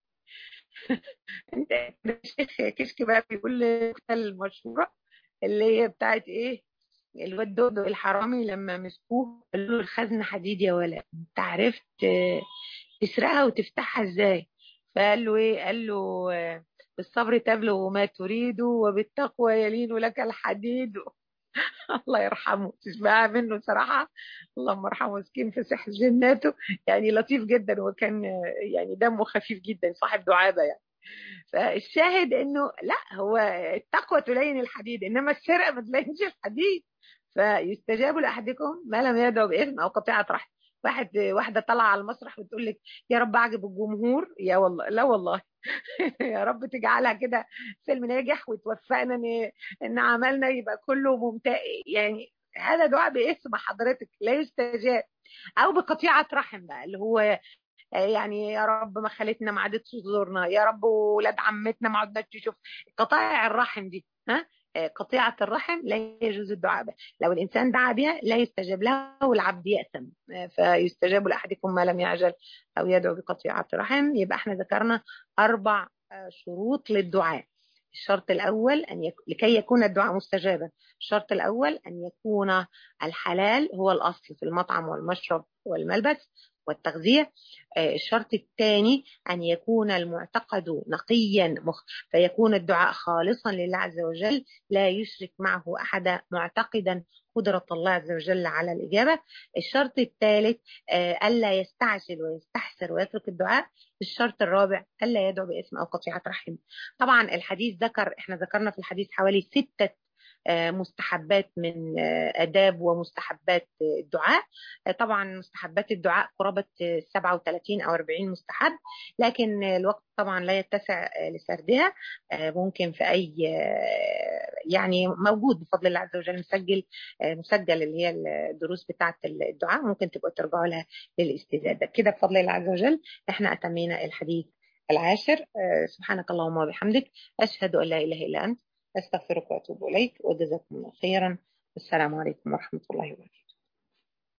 انت الشيخ كشك بقى بيقول النكته المشهوره اللي هي بتاعت ايه، الواد دودو الحرامي لما مسكوه قال له الخزنه حديد يا ولد، انت عرفت آه، تسرقها وتفتحها ازاي؟ فقال له ايه، قال له آه، بالصبر تبلغ ما تريد وبالتقوى يلين لك الحديد. الله يرحمه، تشبع منه صراحة. اللهم ارحمه، مسكين في سح جناته. يعني لطيف جدا، وكان آه، يعني دمه خفيف جدا، صاحب دعابة يعني. فالشاهد انه لا، هو التقوى تلين الحديد انما السرقة ما تلينش الحديد. فيستجاب لاحدكم ما لم يدعو باثم او قطيعة رحم. واحد واحدة طالعة على المسرح وتقول لك يا رب اعجب الجمهور، يا والله لا والله. يا رب تجعلها كده فيلم ناجح وتوفقنا ان ان عملنا يبقى كله ممتاز يعني. هذا دعاء باسم حضرتك لا يستجاب. او بقطيعة رحم بقى، اللي هو يعني يا رب ما خالتنا ما عادتش تزورنا، يا رب ولاد عمتنا ما عدناش تشوف. قطائع الرحم دي، ها، قطيعة الرحم لا يجوز الدعاء بها. لو الإنسان دعا بها لا يستجاب له والعبد يأثم. فيستجاب لأحدكم ما لم يعجل أو يدعو بقطيعة رحم. يبقى احنا ذكرنا أربع شروط للدعاء. الشرط الأول أن يك... لكي يكون الدعاء مستجابا، الشرط الأول أن يكون الحلال هو الأصل في المطعم والمشرب والملبس والتغذية. الشرط الثاني أن يكون المعتقد نقيا مخ، فيكون الدعاء خالصا لله عز وجل لا يشرك معه أحدا، معتقدا قدرة الله عز وجل على الإجابة. الشرط الثالث ألا يستعجل ويستحسر ويترك الدعاء. الشرط الرابع ألا يدعو باسم أو قطيعة رحم. طبعا الحديث ذكر، احنا ذكرنا في الحديث حوالي ستة مستحبات من آداب ومستحبات الدعاء. طبعا مستحبات الدعاء قرابة سبعة وثلاثين أو أربعين مستحب، لكن الوقت طبعا لا يتسع لسردها. ممكن في أي يعني موجود بفضل الله عز وجل مسجل مسجل اللي هي الدروس بتاعة الدعاء، ممكن تبقوا ترجعوا لها للاستزادة. كده بفضل الله عز وجل احنا أتمينا الحديث العاشر. سبحانك اللهم وبحمدك، أشهد أن لا إله إلا أنت، أستغفرك وأتوب إليك، وجزاكم الله خيرا. السلام عليكم ورحمة الله وبركاته.